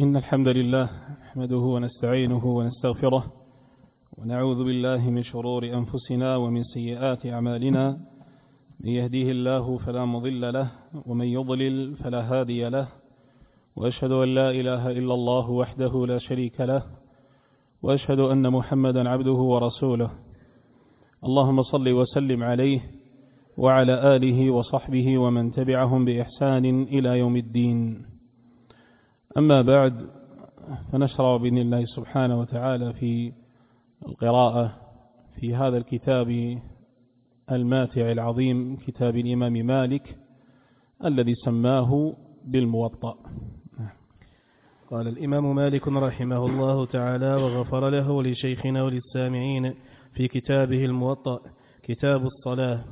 إن الحمد لله نحمده ونستعينه ونستغفره ونعوذ بالله من شرور أنفسنا ومن سيئات أعمالنا. من يهديه الله فلا مضل له ومن يضلل فلا هادي له، وأشهد أن لا إله إلا الله وحده لا شريك له، وأشهد أن محمدا عبده ورسوله. اللهم صل وسلم عليه وعلى آله وصحبه ومن تبعهم بإحسان إلى يوم الدين. أما بعد، فنشرع بإذن الله سبحانه وتعالى في القراءة في هذا الكتاب الماتع العظيم، كتاب الإمام مالك الذي سماه بالموطأ. قال الإمام مالك رحمه الله تعالى وغفر له ولشيخنا وللسامعين في كتابه الموطأ كتاب الصلاة.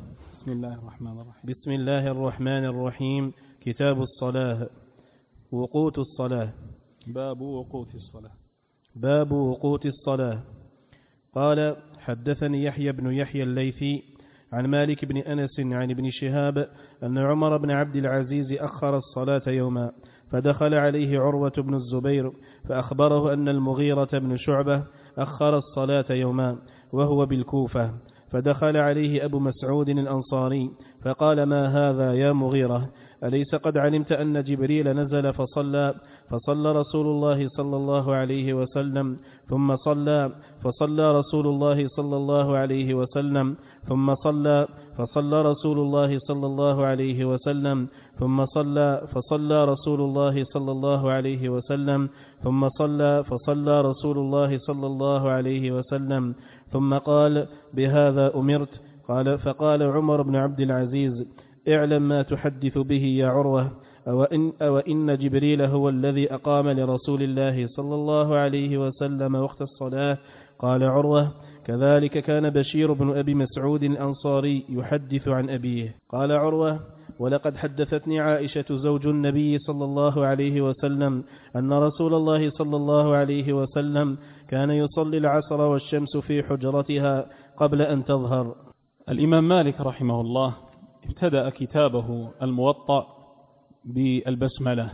بسم الله الرحمن الرحيم. كتاب الصلاة. وقوت الصلاة. باب وقوت الصلاة. باب وقوت الصلاة. قال: حدثني يحيى بن يحيى الليثي عن مالك بن أنس عن ابن شهاب أن عمر بن عبد العزيز أخر الصلاة يوما، فدخل عليه عروة بن الزبير فأخبره أن المغيرة بن شعبة أخر الصلاة يوما وهو بالكوفة، فدخل عليه أبو مسعود الأنصاري فقال: ما هذا يا مغيرة؟ أليس قد علمت أن جبريل نزل فصلى رسول الله صلى الله عليه وسلم ثم فصلى رسول الله صلى الله عليه وسلم ثم فصلى رسول الله صلى الله عليه وسلم ثم فصلى رسول الله صلى الله عليه وسلم ثم فصلى رسول الله صلى الله عليه وسلم ثم قال: بهذا أمرت. فقال عمر بن عبد العزيز: اعلم ما تحدث به يا عروة، أو إن جبريل هو الذي أقام لرسول الله صلى الله عليه وسلم وقت الصلاة. قال عروة: كذلك كان بشير بن أبي مسعود الأنصاري يحدث عن أبيه. قال عروة: ولقد حدثتني عائشة زوج النبي صلى الله عليه وسلم أن رسول الله صلى الله عليه وسلم كان يصلي العصر والشمس في حجرتها قبل أن تظهر. الإمام مالك رحمه الله ابتدأ كتابه الموطأ بالبسملة،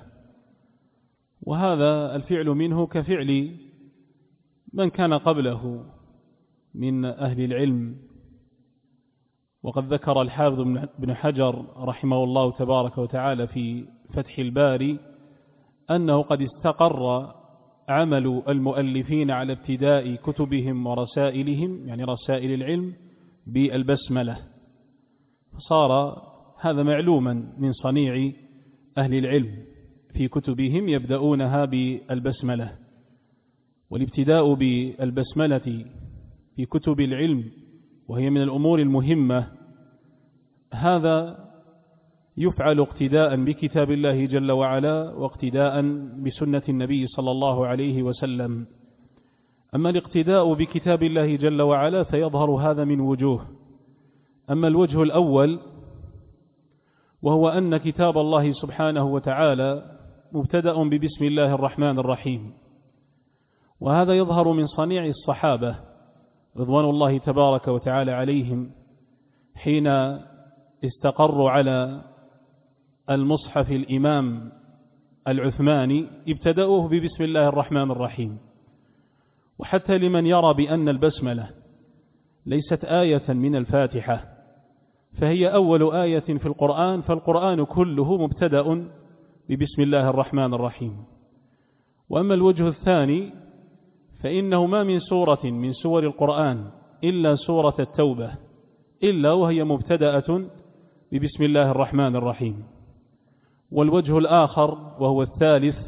وهذا الفعل منه كفعل من كان قبله من أهل العلم. وقد ذكر الحافظ بن حجر رحمه الله تبارك وتعالى في فتح الباري أنه قد استقر عمل المؤلفين على ابتداء كتبهم ورسائلهم، يعني رسائل العلم، بالبسملة، فصار هذا معلوما من صنيع أهل العلم في كتبهم، يبدأونها بالبسملة. والابتداء بالبسملة في كتب العلم وهي من الأمور المهمة، هذا يفعل اقتداء بكتاب الله جل وعلا واقتداء بسنة النبي صلى الله عليه وسلم. أما الاقتداء بكتاب الله جل وعلا فيظهر هذا من وجوه. أما الوجه الأول وهو أن كتاب الله سبحانه وتعالى مبتدأ ببسم الله الرحمن الرحيم، وهذا يظهر من صنيع الصحابة رضوان الله تبارك وتعالى عليهم حين استقروا على المصحف الإمام العثماني ابتدأوه ببسم الله الرحمن الرحيم. وحتى لمن يرى بأن البسملة ليست آية من الفاتحة فهي أول آية في القرآن، فالقرآن كله مبتدأ ببسم الله الرحمن الرحيم. وأما الوجه الثاني فإنه ما من سورة من سور القرآن إلا سورة التوبة إلا وهي مبتدأة ببسم الله الرحمن الرحيم. والوجه الآخر وهو الثالث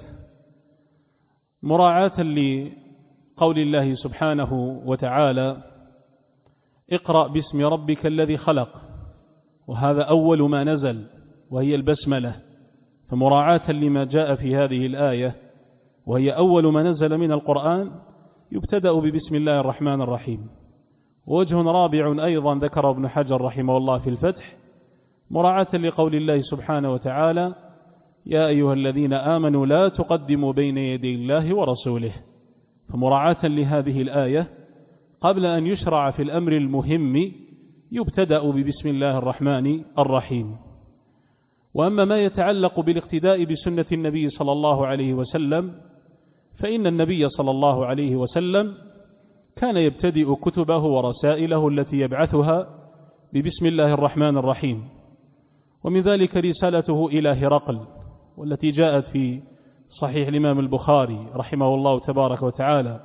مراعاة لقول الله سبحانه وتعالى: اقرأ باسم ربك الذي خلق، وهذا أول ما نزل وهي البسملة، فمراعاة لما جاء في هذه الآية وهي أول ما نزل من القرآن يبتدأ ببسم الله الرحمن الرحيم. ووجه رابع أيضا ذكر ابن حجر رحمه الله في الفتح مراعاة لقول الله سبحانه وتعالى: يا أيها الذين آمنوا لا تقدموا بين يدي الله ورسوله، فمراعاة لهذه الآية قبل أن يشرع في الأمر المهم يبتدأ ببسم الله الرحمن الرحيم. وأما ما يتعلق بالاقتداء بسنة النبي صلى الله عليه وسلم فإن النبي صلى الله عليه وسلم كان يبتدئ كتبه ورسائله التي يبعثها ببسم الله الرحمن الرحيم، ومن ذلك رسالته إلى هرقل، والتي جاءت في صحيح الإمام البخاري رحمه الله تبارك وتعالى،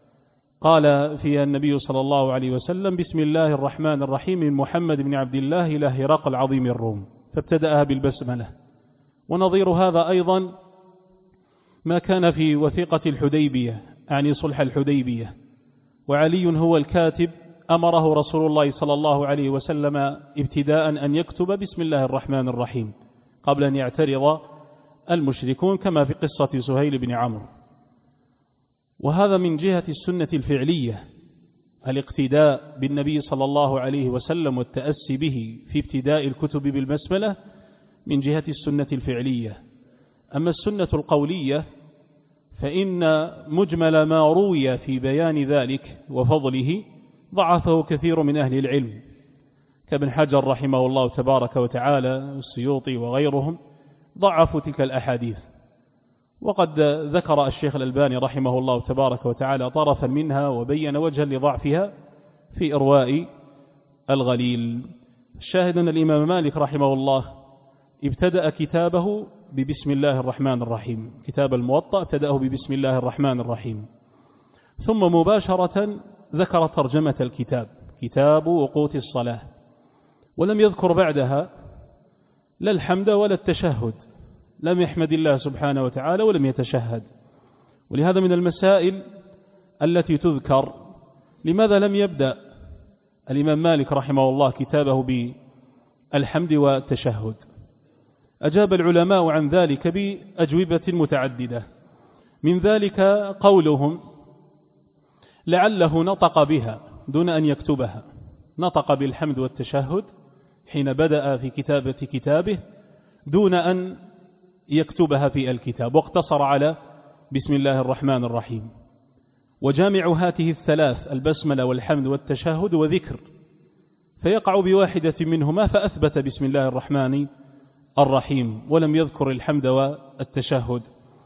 قال فيها النبي صلى الله عليه وسلم: بسم الله الرحمن الرحيم من محمد بن عبد الله إلى هرقل عظيم الروم، فابتدأها بالبسملة. ونظير هذا أيضا ما كان في وثيقة الحديبية، يعني صلح الحديبية، وعلي هو الكاتب، أمره رسول الله صلى الله عليه وسلم ابتداء أن يكتب بسم الله الرحمن الرحيم قبل أن يعترض المشركون، كما في قصة سهيل بن عمرو. وهذا من جهة السنة الفعلية، الاقتداء بالنبي صلى الله عليه وسلم والتأسي به في ابتداء الكتب بالبسملة من جهة السنة الفعلية. أما السنة القولية فإن مجمل ما روي في بيان ذلك وفضله ضعفه كثير من أهل العلم، كابن حجر رحمه الله تبارك وتعالى والسيوطي وغيرهم ضعفوا تلك الأحاديث. وقد ذكر الشيخ الألباني رحمه الله تبارك وتعالى طرفا منها وبين وجها لضعفها في إرواء الغليل. الشاهد أن الإمام مالك رحمه الله ابتدأ كتابه ببسم الله الرحمن الرحيم، كتاب الموطأ ابتدأه ببسم الله الرحمن الرحيم، ثم مباشرة ذكر ترجمة الكتاب، كتاب وقوت الصلاة، ولم يذكر بعدها لا الحمد ولا التشهد، لم يحمد الله سبحانه وتعالى ولم يتشهد. ولهذا من المسائل التي تذكر لماذا لم يبدأ الإمام مالك رحمه الله كتابه بالحمد والتشهد. أجاب العلماء عن ذلك بأجوبة متعددة، من ذلك قولهم لعله نطق بها دون أن يكتبها، نطق بالحمد والتشهد حين بدأ في كتابة كتابه دون أن يكتبها في الكتاب، واقتصر على بسم الله الرحمن الرحيم. وجامع هاته الثلاث البسملة والحمد والتشهد وذكر، فيقع بواحدة منهما فأثبت بسم الله الرحمن الرحيم ولم يذكر الحمد والتشهد.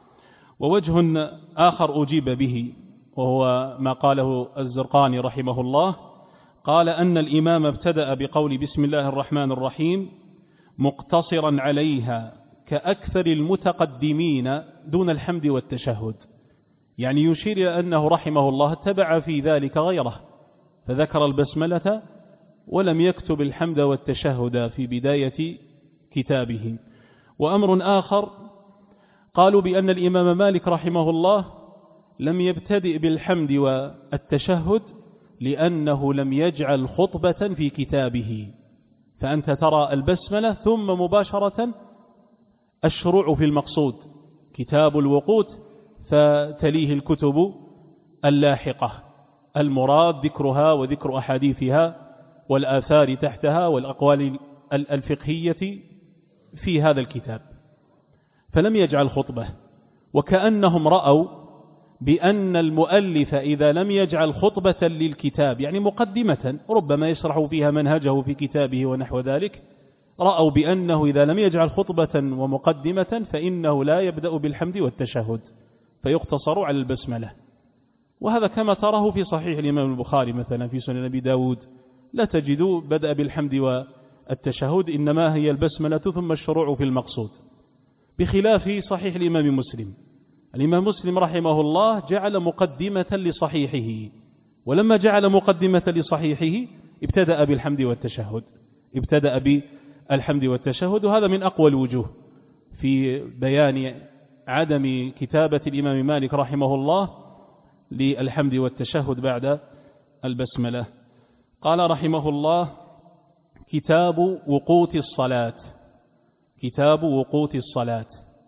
ووجه آخر أجيب به وهو ما قاله الزرقاني رحمه الله، قال أن الإمام ابتدأ بقول بسم الله الرحمن الرحيم مقتصرا عليها كأكثر المتقدمين دون الحمد والتشهد، يعني يشير إلى أنه رحمه الله اتبع في ذلك غيره، فذكر البسملة ولم يكتب الحمد والتشهد في بداية كتابه. وأمر آخر قالوا بأن الإمام مالك رحمه الله لم يبتدئ بالحمد والتشهد لأنه لم يجعل خطبة في كتابه، فأنت ترى البسملة ثم مباشرة الشروع في المقصود كتاب الوقوت، فتليه الكتب اللاحقة المراد ذكرها وذكر أحاديثها والآثار تحتها والأقوال الفقهية في هذا الكتاب، فلم يجعل خطبة. وكأنهم رأوا بأن المؤلف إذا لم يجعل خطبة للكتاب، يعني مقدمة ربما يشرح فيها منهجه في كتابه ونحو ذلك، رأوا بأنه إذا لم يجعل خطبة ومقدمة فإنه لا يبدأ بالحمد والتشهد، فيقتصر على البسملة. وهذا كما تراه في صحيح الإمام البخاري مثلا في سنن أبي داود، لا تجد بدأ بالحمد والتشهد، إنما هي البسملة ثم الشروع في المقصود، بخلاف صحيح الإمام مسلم. الإمام مسلم رحمه الله جعل مقدمة لصحيحه، ولما جعل مقدمة لصحيحه ابتدأ بالحمد والتشهد، ابتدأ بالحمد والتشهد. وهذا من أقوى الوجوه في بيان عدم كتابة الإمام مالك رحمه الله للحمد والتشهد بعد البسملة. قال رحمه الله: كتاب وقوت الصلاة. كتاب وقوت الصلاة،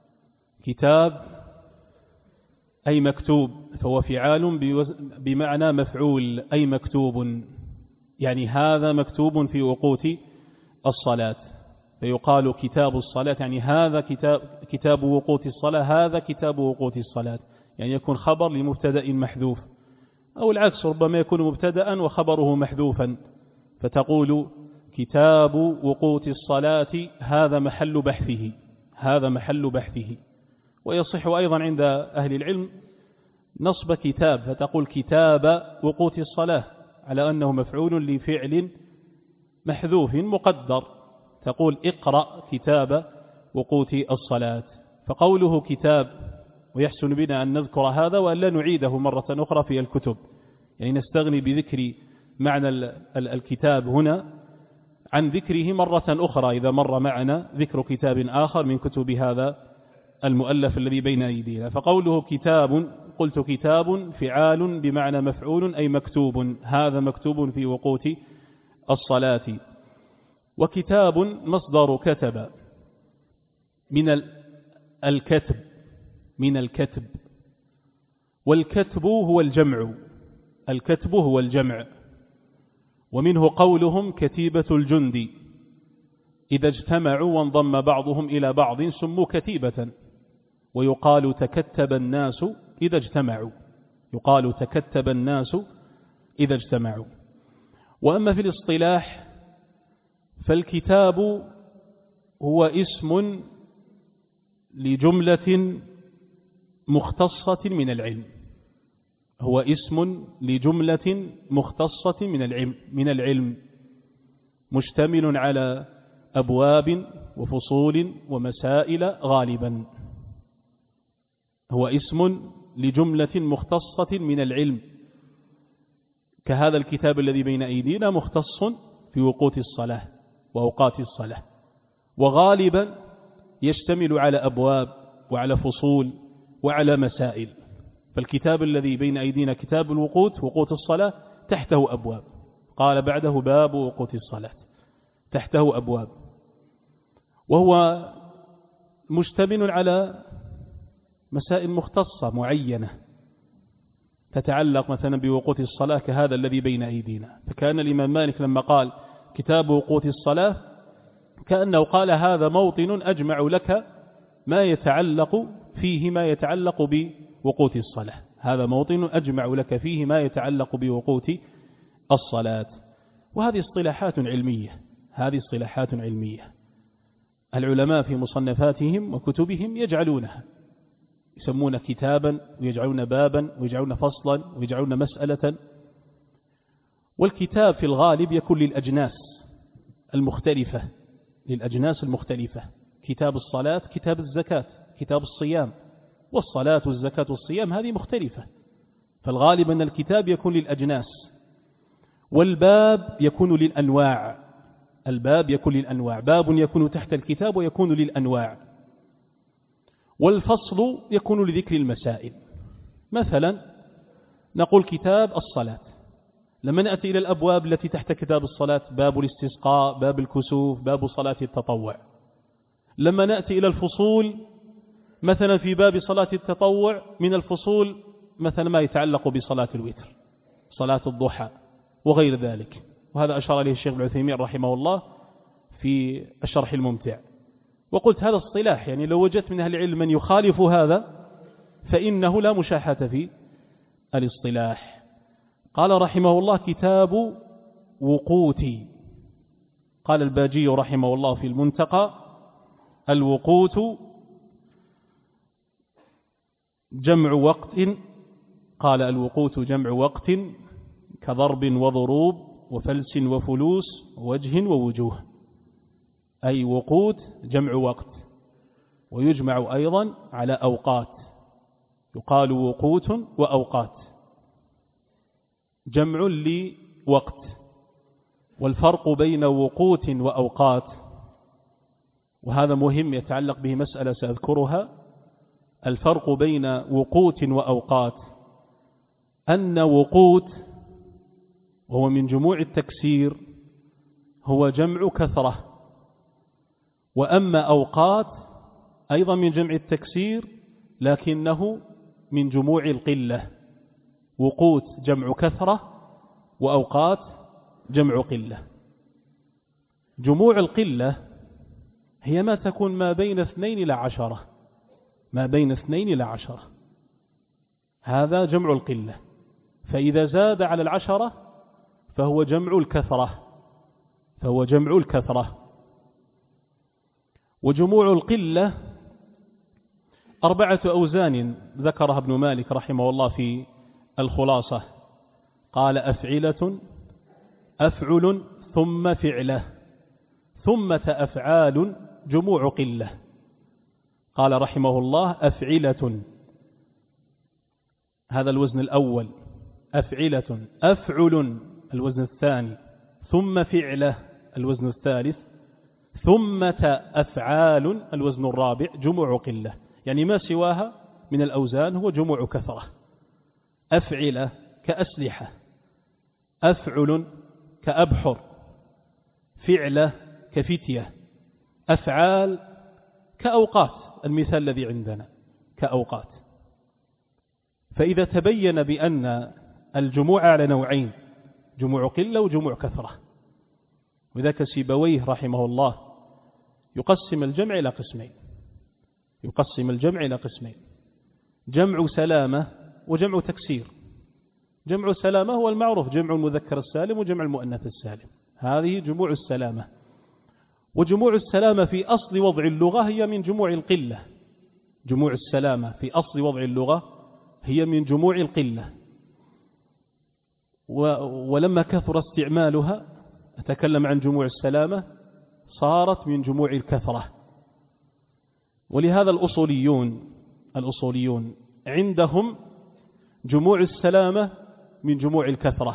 كتاب أي مكتوب، فهو فعال بمعنى مفعول، أي مكتوب، يعني هذا مكتوب في وقوت الصلاة، فيقال كتاب الصلاة، يعني هذا كتاب وقوت الصلاة، هذا كتاب وقوت الصلاة، يعني يكون خبر لمبتدأ محذوف، أو العكس ربما يكون مبتدأ وخبره محذوفا، فتقول كتاب وقوت الصلاة هذا محل بحثه، هذا محل بحثه. ويصح أيضا عند أهل العلم نصب كتاب فتقول كتاب وقوت الصلاة على أنه مفعول لفعل محذوف مقدر، تقول اقرأ كتاب وقوت الصلاة. فقوله كتاب، ويحسن بنا أن نذكر هذا وأن لا نعيده مرة أخرى في الكتب، يعني نستغني بذكر معنى الكتاب هنا عن ذكره مرة أخرى إذا مر معنا ذكر كتاب آخر من كتب هذا المؤلف الذي بين أيدينا. فقوله كتاب، قلت كتاب فعال بمعنى مفعول أي مكتوب، هذا مكتوب في وقوت الصلاة. وكتاب مصدر كتب من الكتب، من الكتب، والكتب هو الجمع، الكتب هو الجمع. ومنه قولهم كتيبة الجند، إذا اجتمعوا وانضم بعضهم إلى بعض سموا كتيبة. ويقال تكتب الناس إذا اجتمعوا، يقال تكتب الناس إذا اجتمعوا. وأما في الاصطلاح فالكتاب هو اسم لجملة مختصة من العلم، هو اسم لجملة مختصة من العلم مشتمل على أبواب وفصول ومسائل غالبا، هو اسم لجملة مختصة من العلم، كهذا الكتاب الذي بين أيدينا مختص في وقوت الصلاة وأوقات الصلاة، وغالبا يشتمل على أبواب وعلى فصول وعلى مسائل. فالكتاب الذي بين أيدينا كتاب الوقوت، وقوت الصلاة، تحته أبواب، قال بعده باب وقوت الصلاة، تحته أبواب، وهو مشتمل على مسائل مختصة معينة تتعلق مثلا بوقوت الصلاة كهذا الذي بين أيدينا. فكان الإمام مالك لما قال كتاب وقوت الصلاة كأنه قال هذا موطن أجمع لك ما يتعلق فيه ما يتعلق بوقوت الصلاة، هذا موطن أجمع لك فيه ما يتعلق بوقوت الصلاة. وهذه اصطلاحات علمية، هذه اصطلاحات علمية العلماء في مصنفاتهم وكتبهم يجعلونها، يسمون كتابا ويجعلون بابا ويجعلون فصلا ويجعلون مسألة. والكتاب في الغالب يكون للأجناس المختلفة، للأجناس المختلفة، كتاب الصلاة، كتاب الزكاة، كتاب الصيام، والصلاة والزكاة والصيام هذه مختلفة، فالغالب أن الكتاب يكون للأجناس. والباب يكون للأنواع، الباب يكون للأنواع، باب يكون تحت الكتاب ويكون للأنواع. والفصل يكون لذكر المسائل، مثلا نقول كتاب الصلاة، لما نأتي إلى الأبواب التي تحت كتاب الصلاة باب الاستسقاء، باب الكسوف، باب صلاة التطوع. لما نأتي إلى الفصول مثلا في باب صلاة التطوع من الفصول مثلا ما يتعلق بصلاة الوتر، صلاة الضحى وغير ذلك، وهذا أشار إليه الشيخ ابن عثيمين رحمه الله في الشرح الممتع. وقلت هذا الصلاح، يعني لو وجدت من أهل العلم من يخالف هذا فإنه لا مشاحة في الاصطلاح. قال رحمه الله كتاب وقوتي، قال الباجي رحمه الله في المنتقى الوقوت جمع وقت، قال الوقوت جمع وقت كضرب وضروب وفلس وفلوس ووجه ووجوه، أي وقوت جمع وقت، ويجمع أيضا على أوقات، يقال وقوت وأوقات، جمع لوقت. والفرق بين وقوت وأوقات، وهذا مهم يتعلق به مسألة سأذكرها، الفرق بين وقوت وأوقات أن وقوت وهو من جموع التكسير هو جمع كثرة، وأما أوقات أيضا من جمع التكسير لكنه من جموع القلة، وقوت جمع كثرة وأوقات جمع قلة. جموع القلة هي ما تكون ما بين 2 إلى 10، ما بين 2 إلى 10، هذا جمع القلة. فإذا زاد على 10 فهو جمع الكثرة، فهو جمع الكثرة. وجموع القلة 4 أوزان ذكرها ابن مالك رحمه الله في الخلاصة، قال أفعلة، أفعل، ثم فعلة، ثمة أفعال، جموع قلة. قال رحمه الله أفعلة، هذا الوزن الأول، أفعلة، أفعل الوزن الثاني، ثم فعلة الوزن الثالث، ثمة أفعال الوزن الرابع، جموع قلة. يعني ما سواها من الأوزان هو جموع كثرة. أفعلة كأسلحة، أفعل كأبحر، فعلة كفتية، أفعال كأوقات، المثال الذي عندنا كأوقات. فإذا تبين بأن الجموع على نوعين، جموع قلة وجموع كثرة، وذاك سيبويه رحمه الله يقسم الجمع إلى قسمين، يقسم الجمع إلى قسمين: جمع سلامة وجمع تكسير. جمع سلامة هو المعروف، جمع المذكر السالم وجمع المؤنث السالم، هذه جموع السلامة. وجموع السلامة في أصل وضع اللغة هي من جموع القلة. جموع السلامة في أصل وضع اللغة هي من جموع القلة، ولما كثر استعمالها أتكلم عن جموع السلامة صارت من جموع الكثرة. ولهذا الأصوليون عندهم جموع السلامة من جموع الكثرة،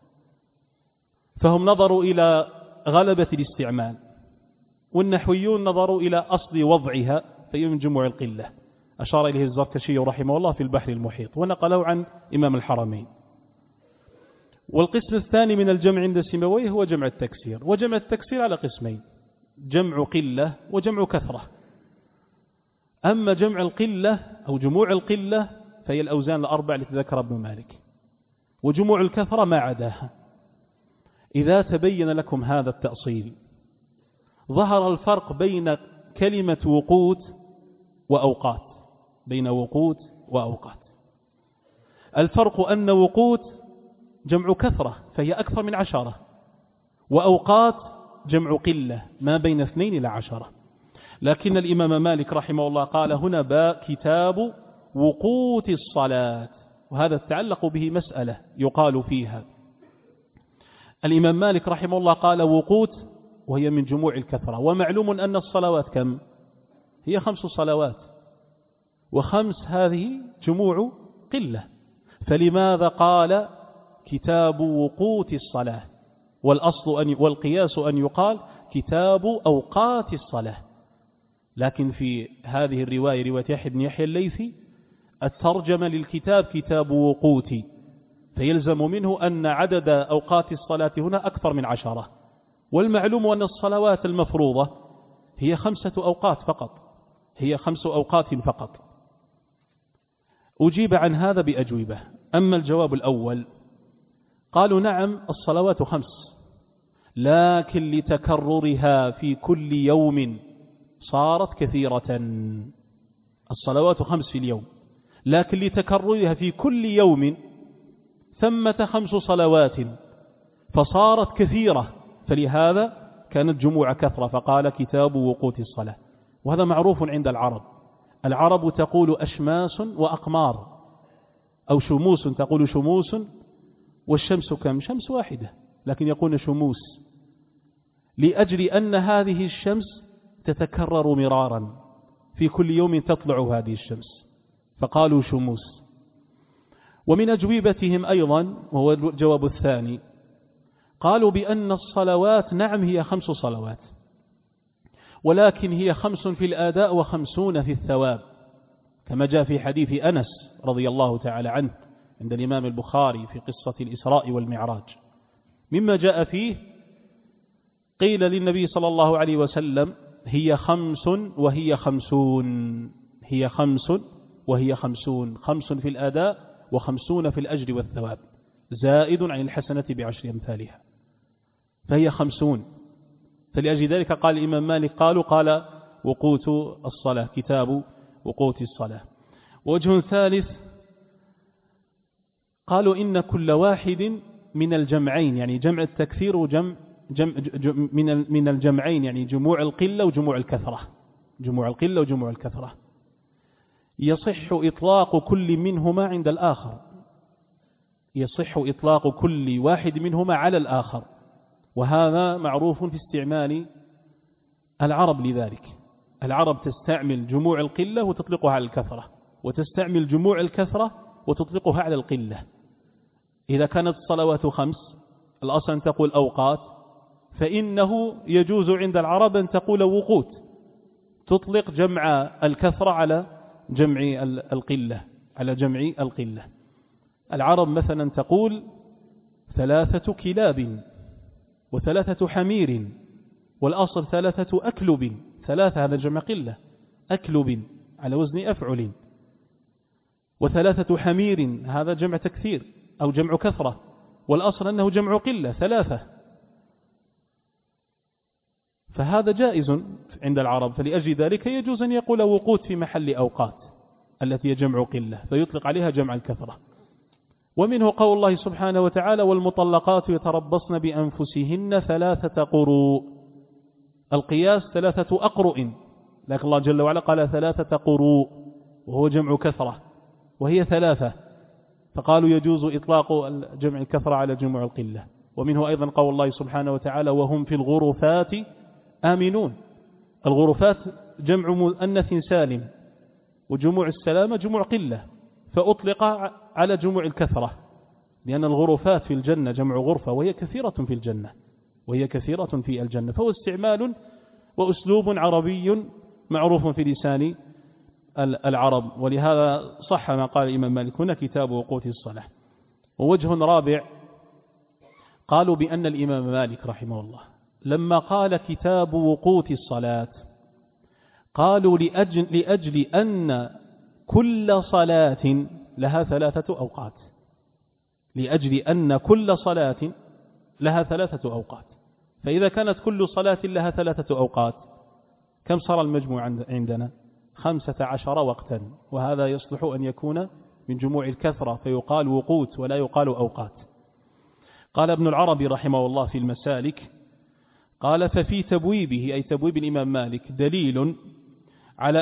فهم نظروا إلى غلبة الاستعمال، والنحويون نظروا إلى أصل وضعها فهي من جموع القلة. أشار إليه الزركشي رحمه الله في البحر المحيط، ونقله عن إمام الحرمين. والقسم الثاني من الجمع عند سيبويه هو جمع التكسير. وجمع التكسير على قسمين: جمع قلة وجمع كثرة. أما جمع القلة أو جموع القلة فهي الأوزان ال4 التي ذكر ابن مالك، وجموع الكثرة ما عداها. إذا تبين لكم هذا التأصيل ظهر الفرق بين كلمة وقوت وأوقات، بين وقوت وأوقات. الفرق أن وقوت جمع كثرة فهي أكثر من 10، وأوقات جمع قلة ما بين 2 إلى 10. لكن الإمام مالك رحمه الله قال هنا كتاب وقوت الصلاة، وهذا تعلق به مسألة يقال فيها. الإمام مالك رحمه الله قال وقوت وهي من جموع الكثرة، ومعلوم أن الصلوات كم؟ هي 5 صلوات، و5 هذه جموع قلة، فلماذا قال كتاب وقوت الصلاة؟ والقياس أن يقال كتاب أوقات الصلاة. لكن في هذه الرواية، رواية يحيى بن يحيى الليثي، الترجمة للكتاب كتاب وقوت، فيلزم منه أن عدد أوقات الصلاة هنا أكثر من 10. والمعلوم أن الصلوات المفروضة هي 5 أوقات فقط، هي 5 أوقات فقط. أجيب عن هذا بأجوبة. أما الجواب الأول قالوا نعم الصلوات 5، لكن لتكررها في كل يوم صارت كثيرة. الصلوات 5 في اليوم، لكن لتكررها في كل يوم ثمة 5 صلوات فصارت كثيرة، فلهذا كانت جموع كثرة، فقال كتاب وقوت الصلاة. وهذا معروف عند العرب. العرب تقول أشماس وأقمار، أو شموس، تقول شموس، والشمس كم؟ شمس واحدة، لكن يقول شموس لأجل أن هذه الشمس تتكرر مرارا، في كل يوم تطلع هذه الشمس، فقالوا شموس. ومن أجوبتهم أيضا، وهو الجواب الثاني، قالوا بأن الصلوات نعم هي 5 صلوات، ولكن هي 5 في الآداء و50 في الثواب، كما جاء في حديث أنس رضي الله تعالى عنه عند الإمام البخاري في قصة الإسراء والمعراج، مما جاء فيه قيل للنبي صلى الله عليه وسلم هي 5 وهي 50، هي 5 وهي 50، 5 في الآداء و50 في الأجر والثواب، زائد عن الحسنة ب10 أمثالها، فهي 50. فلأجل ذلك قال الإمام مالك قال وقوت الصلاة، كتاب وقوت الصلاة. وجه ثالث قالوا إن كل واحد من الجمعين، يعني جمع التكثير وجمع من الجمعين، يعني جموع القلة وجموع الكثرة، جموع القلة وجموع الكثرة، يصح إطلاق كل منهما عند الآخر، يصح إطلاق كل واحد منهما على الآخر، وهذا معروف في استعمال العرب. لذلك العرب تستعمل جموع القلة وتطلقها على الكثرة، وتستعمل جموع الكثرة وتطلقها على القلة. إذا كانت الصلوات 5 الأصل أن تقول أوقات، فإنه يجوز عند العرب أن تقول وقوت، تطلق جمع الكثرة على جمع القلة، على جمع القلة. العرب مثلا تقول 3 كلاب و3 حمير، والأصل 3 أكلب، 3 هذا جمع قلة، أكلب على وزن أفعل، و3 حمير هذا جمع تكثير أو جمع كثرة، والأصل أنه جمع قلة 3. فهذا جائز عند العرب، فلأجل ذلك يجوز أن يقول وقوت في محل أوقات التي هي جمع قلة، فيطلق عليها جمع الكثرة. ومنه قول الله سبحانه وتعالى: والمطلقات يتربصن بأنفسهن 3 قروء. القياس 3 أقرؤ، لكن الله جل وعلا قال 3 قروء وهو جمع كثرة وهي 3، فقالوا يجوز إطلاق جمع الكثرة على جمع القلة. ومنه أيضا قول الله سبحانه وتعالى: وهم في الغرفات آمنون. الغرفات جمع مؤنث سالم، وجموع السلامة جموع قلة، فأطلق على جموع الكثرة، لأن الغرفات في الجنة جمع غرفة، وهي كثيرة في الجنة، وهي كثيرة في الجنة. فهو استعمال وأسلوب عربي معروف في لسان العرب، ولهذا صح ما قال الإمام مالك هنا: كتاب وقوت الصلاة. ووجه رابع، قالوا بأن الإمام مالك رحمه الله لما قال كتاب وقوت الصلاة قالوا لأجل أن كل صلاة لها 3 أوقات، لأجل أن كل صلاة لها 3 أوقات. فإذا كانت كل صلاة لها 3 أوقات كم صار المجموع عندنا؟ 15 وقتا، وهذا يصلح أن يكون من جموع الكثرة، فيقال وقوت ولا يقال أوقات. قال ابن العربي رحمه الله في المسالك، قال: ففي تبويبه، أي تبويب الإمام مالك، دليل على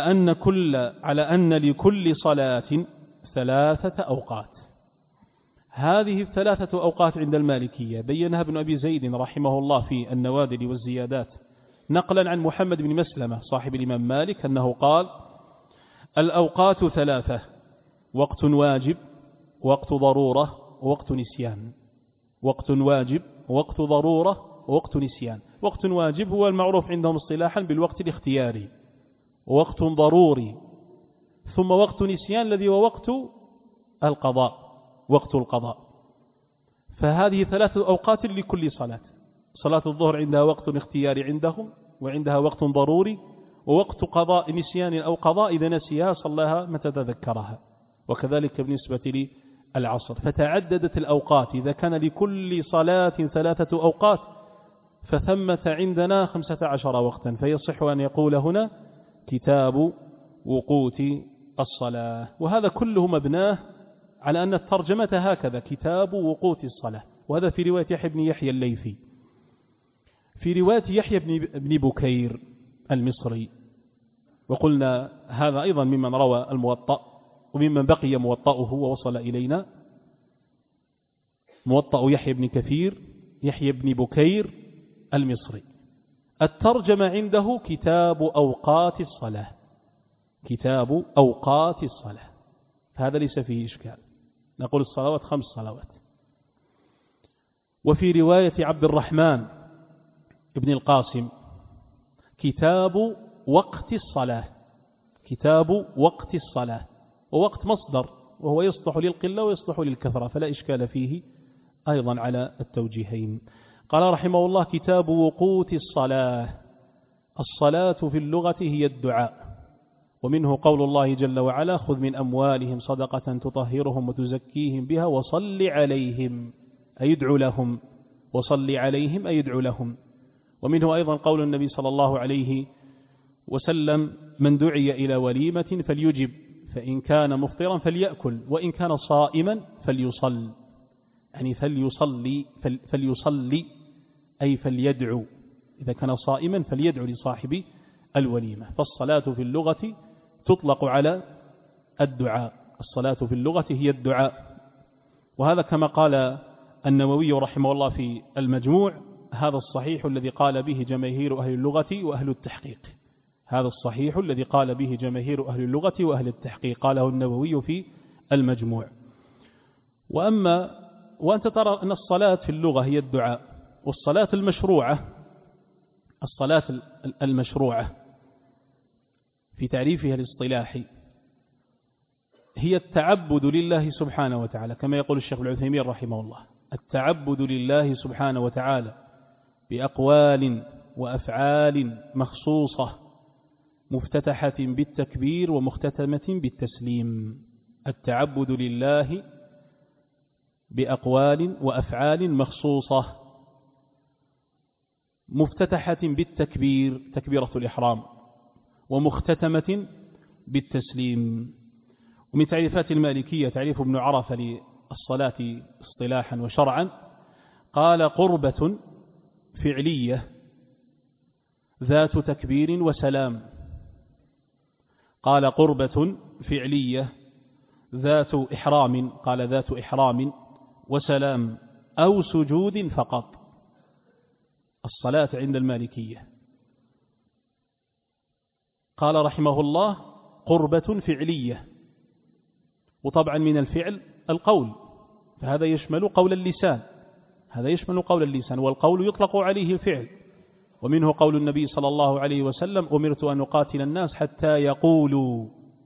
أن لكل صلاة 3 أوقات. هذه 3 أوقات عند المالكية بينها ابن أبي زيد رحمه الله في النوادر والزيادات، نقلا عن محمد بن مسلمة صاحب الإمام مالك أنه قال: الأوقات 3: وقت واجب، وقت ضرورة، ووقت نسيان. وقت واجب، ووقت ضرورة، ووقت نسيان. وقت واجب هو المعروف عندهم اصطلاحا بالوقت الاختياري، ووقت ضروري، ثم وقت نسيان الذي هو وقت القضاء، وقت القضاء. فهذه 3 أوقات لكل صلاة. صلاة الظهر عندها وقت اختياري عندهم، وعندها وقت ضروري، ووقت قضاء نسيان أو قضاء إذا نسيها صلاها متى تذكرها، وكذلك بالنسبة للعصر. فتعددت الأوقات، إذا كان لكل صلاة 3 أوقات فثمة عندنا 15 وقتا، فيصح أن يقول هنا كتاب وقوت الصلاة. وهذا كله مبناه على أن الترجمة هكذا: كتاب وقوت الصلاة. وهذا في رواية يحيى بن يحيى الليثي. في رواية يحيى بن بكير المصري، وقلنا هذا أيضا ممن روى الموطأ وممن بقي موطأه ووصل إلينا، موطأ يحيى بن كثير يحيى بن بكير المصري. الترجمة عنده كتاب أوقات الصلاة، كتاب أوقات الصلاة، هذا ليس فيه إشكال، نقول الصلوات 5 صلوات. وفي رواية عبد الرحمن ابن القاسم كتاب وقت الصلاة، كتاب وقت الصلاة، ووقت مصدر وهو يصلح للقلة ويصلح للكثرة، فلا إشكال فيه أيضا على التوجيهين. قال رحمه الله: كتاب وقوت الصلاة. الصلاة في اللغة هي الدعاء، ومنه قول الله جل وعلا: خذ من أموالهم صدقة تطهرهم وتزكيهم بها وصل عليهم، أي ادعو لهم، وصل عليهم أي ادعو لهم. ومنه أيضا قول النبي صلى الله عليه وسلم: من دعي إلى وليمة فليجب، فإن كان مفطرا فليأكل، وإن كان صائما فليصل، يعني فليصلي أي فليدعو، إذا كان صائما فليدعو لصاحب الوليمة. فالصلاة في اللغة تطلق على الدعاء. الصلاة في اللغة هي الدعاء، وهذا كما قال النووي رحمه الله في المجموع: هذا الصحيح الذي قال به جماهير أهل اللغة وأهل التحقيق. هذا الصحيح الذي قال به جماهير أهل اللغة وأهل التحقيق، قاله النووي في المجموع. وأنت ترى أن الصلاة في اللغة هي الدعاء، والصلاة المشروعة في تعريفها الاصطلاحي هي التعبد لله سبحانه وتعالى، كما يقول الشيخ العثيمين رحمه الله: التعبد لله سبحانه وتعالى بأقوال وأفعال مخصوصة مفتتحة بالتكبير ومختتمة بالتسليم. التعبد لله بأقوال وأفعال مخصوصة مفتتحة بالتكبير، تكبيرة الإحرام، ومختتمة بالتسليم. ومن تعريفات المالكية تعريف ابن عرفة للصلاة اصطلاحا وشرعا، قال: قربة فعلية ذات تكبير وسلام. قال: قربة فعلية ذات إحرام، قال: ذات إحرام وسلام أو سجود فقط. الصلاة عند المالكية، قال رحمه الله: قربة فعلية، وطبعا من الفعل القول، فهذا يشمل قول اللسان، والقول يطلق عليه الفعل. ومنه قول النبي صلى الله عليه وسلم: أمرت أن أقاتل الناس حتى يقولوا.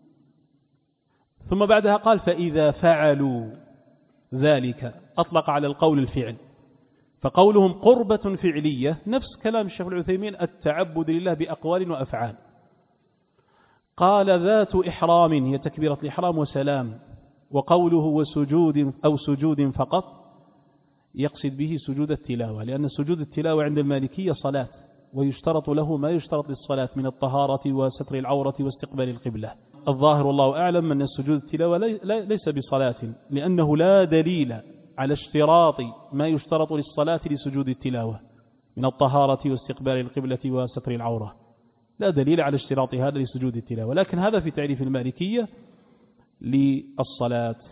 ثم بعدها قال: فإذا فعلوا ذلك، أطلق على القول الفعل. فقولهم قربة فعلية نفس كلام الشيخ العثيمين: التعبد لله بأقوال وأفعال. قال: ذات إحرام هي تكبيرة الإحرام وسلام. وقوله وسجود أو سجود فقط يقصد به سجود التلاوة، لأن سجود التلاوة عند المالكية صلاة، ويشترط له ما يشترط للصلاة من الطهارة وستر العورة واستقبال القبلة. الظاهر والله أعلم أن سجود التلاوة ليس بصلاة، لأنه لا دليل على اشتراط ما يشترط للصلاة لسجود التلاوة من الطهارة واستقبال القبلة وستر العورة، لا دليل على اشتراط هذا لسجود التلاوة، لكن هذا في تعريف المالكية للصلاة.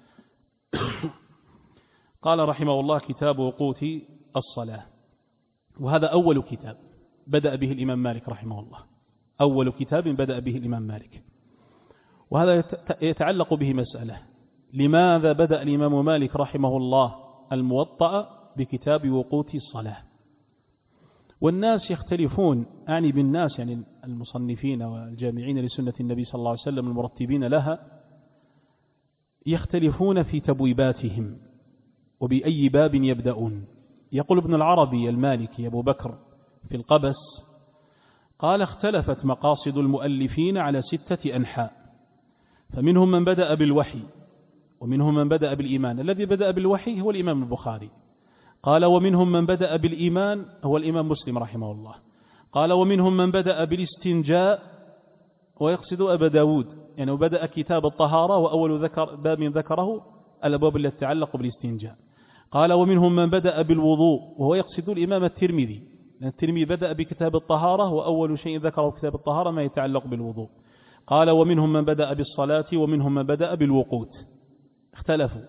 قال رحمه الله: كتاب وقوت الصلاة. وهذا أول كتاب بدأ به الإمام مالك رحمه الله، أول كتاب بدأ به الإمام مالك. وهذا يتعلق به مسألة: لماذا بدأ الإمام مالك رحمه الله الموطأ بكتاب وقوت الصلاة؟ والناس يختلفون، أعني بالناس يعني المصنفين والجامعين لسنة النبي صلى الله عليه وسلم المرتبين لها، يختلفون في تبويباتهم وبأي باب يبدأون. يقول ابن العربي المالكي أبو بكر في القبس، قال: اختلفت مقاصد المؤلفين على 6 أنحاء، فمنهم من بدأ بالوحي، ومنهم من بدأ بالإيمان. الذي بدأ بالوحي هو الإمام البخاري. قال: ومنهم من بدأ بالإيمان هو الإمام مسلم رحمه الله. قال: ومنهم من بدأ بالاستنجاء، ويقصد أبا داود، يعني وبدأ كتاب الطهارة وأول باب ذكره الأبواب التي تتعلق بالاستنجاء. قال: ومنهم من بدأ بالوضوء، وهو يقصد الإمام الترمذي، لأن الترمذي بدأ بكتاب الطهارة وأول شيء ذكره كتاب الطهارة ما يتعلق بالوضوء. قال: ومنهم من بدأ بالصلاة، ومنهم من بدأ بالوقوت. اختلفوا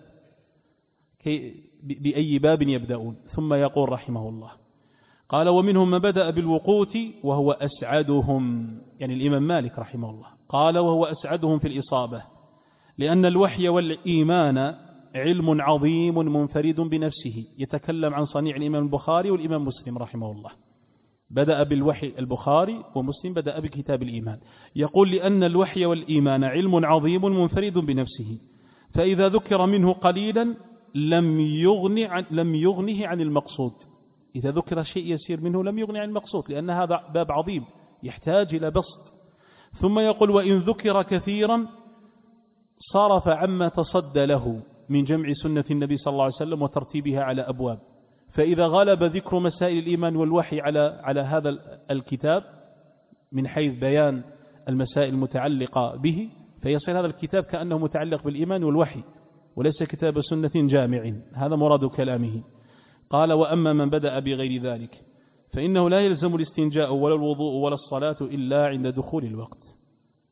بأي باب يبدأون. ثم يقول رحمه الله: قال: ومنهم من بدأ بالوقوت وهو أسعدهم، يعني الإمام مالك رحمه الله قال: وهو أسعدهم في الإصابة، لأن الوحي والإيمان علم عظيم منفرد بنفسه. يتكلم عن صنيع الإمام البخاري والإمام مسلم رحمه الله. بدأ بالوحي البخاري، ومسلم بدأ بكتاب الإيمان. يقول: لأن الوحي والإيمان علم عظيم منفرد بنفسه، فإذا ذكر منه قليلا لم يغنه عن المقصود. إذا ذكر شيء يسير منه لم يغني عن المقصود، لأن هذا باب عظيم يحتاج إلى بسط. ثم يقول: وإن ذكر كثيرا صرف عما تصدى له من جمع سنة النبي صلى الله عليه وسلم وترتيبها على أبواب. فإذا غلب ذكر مسائل الإيمان والوحي على هذا الكتاب من حيث بيان المسائل المتعلقة به، فيصير هذا الكتاب كأنه متعلق بالإيمان والوحي وليس كتاب سنة جامع. هذا مراد كلامه. قال: وأما من بدأ بغير ذلك فإنه لا يلزم الاستنجاء ولا الوضوء ولا الصلاة إلا عند دخول الوقت.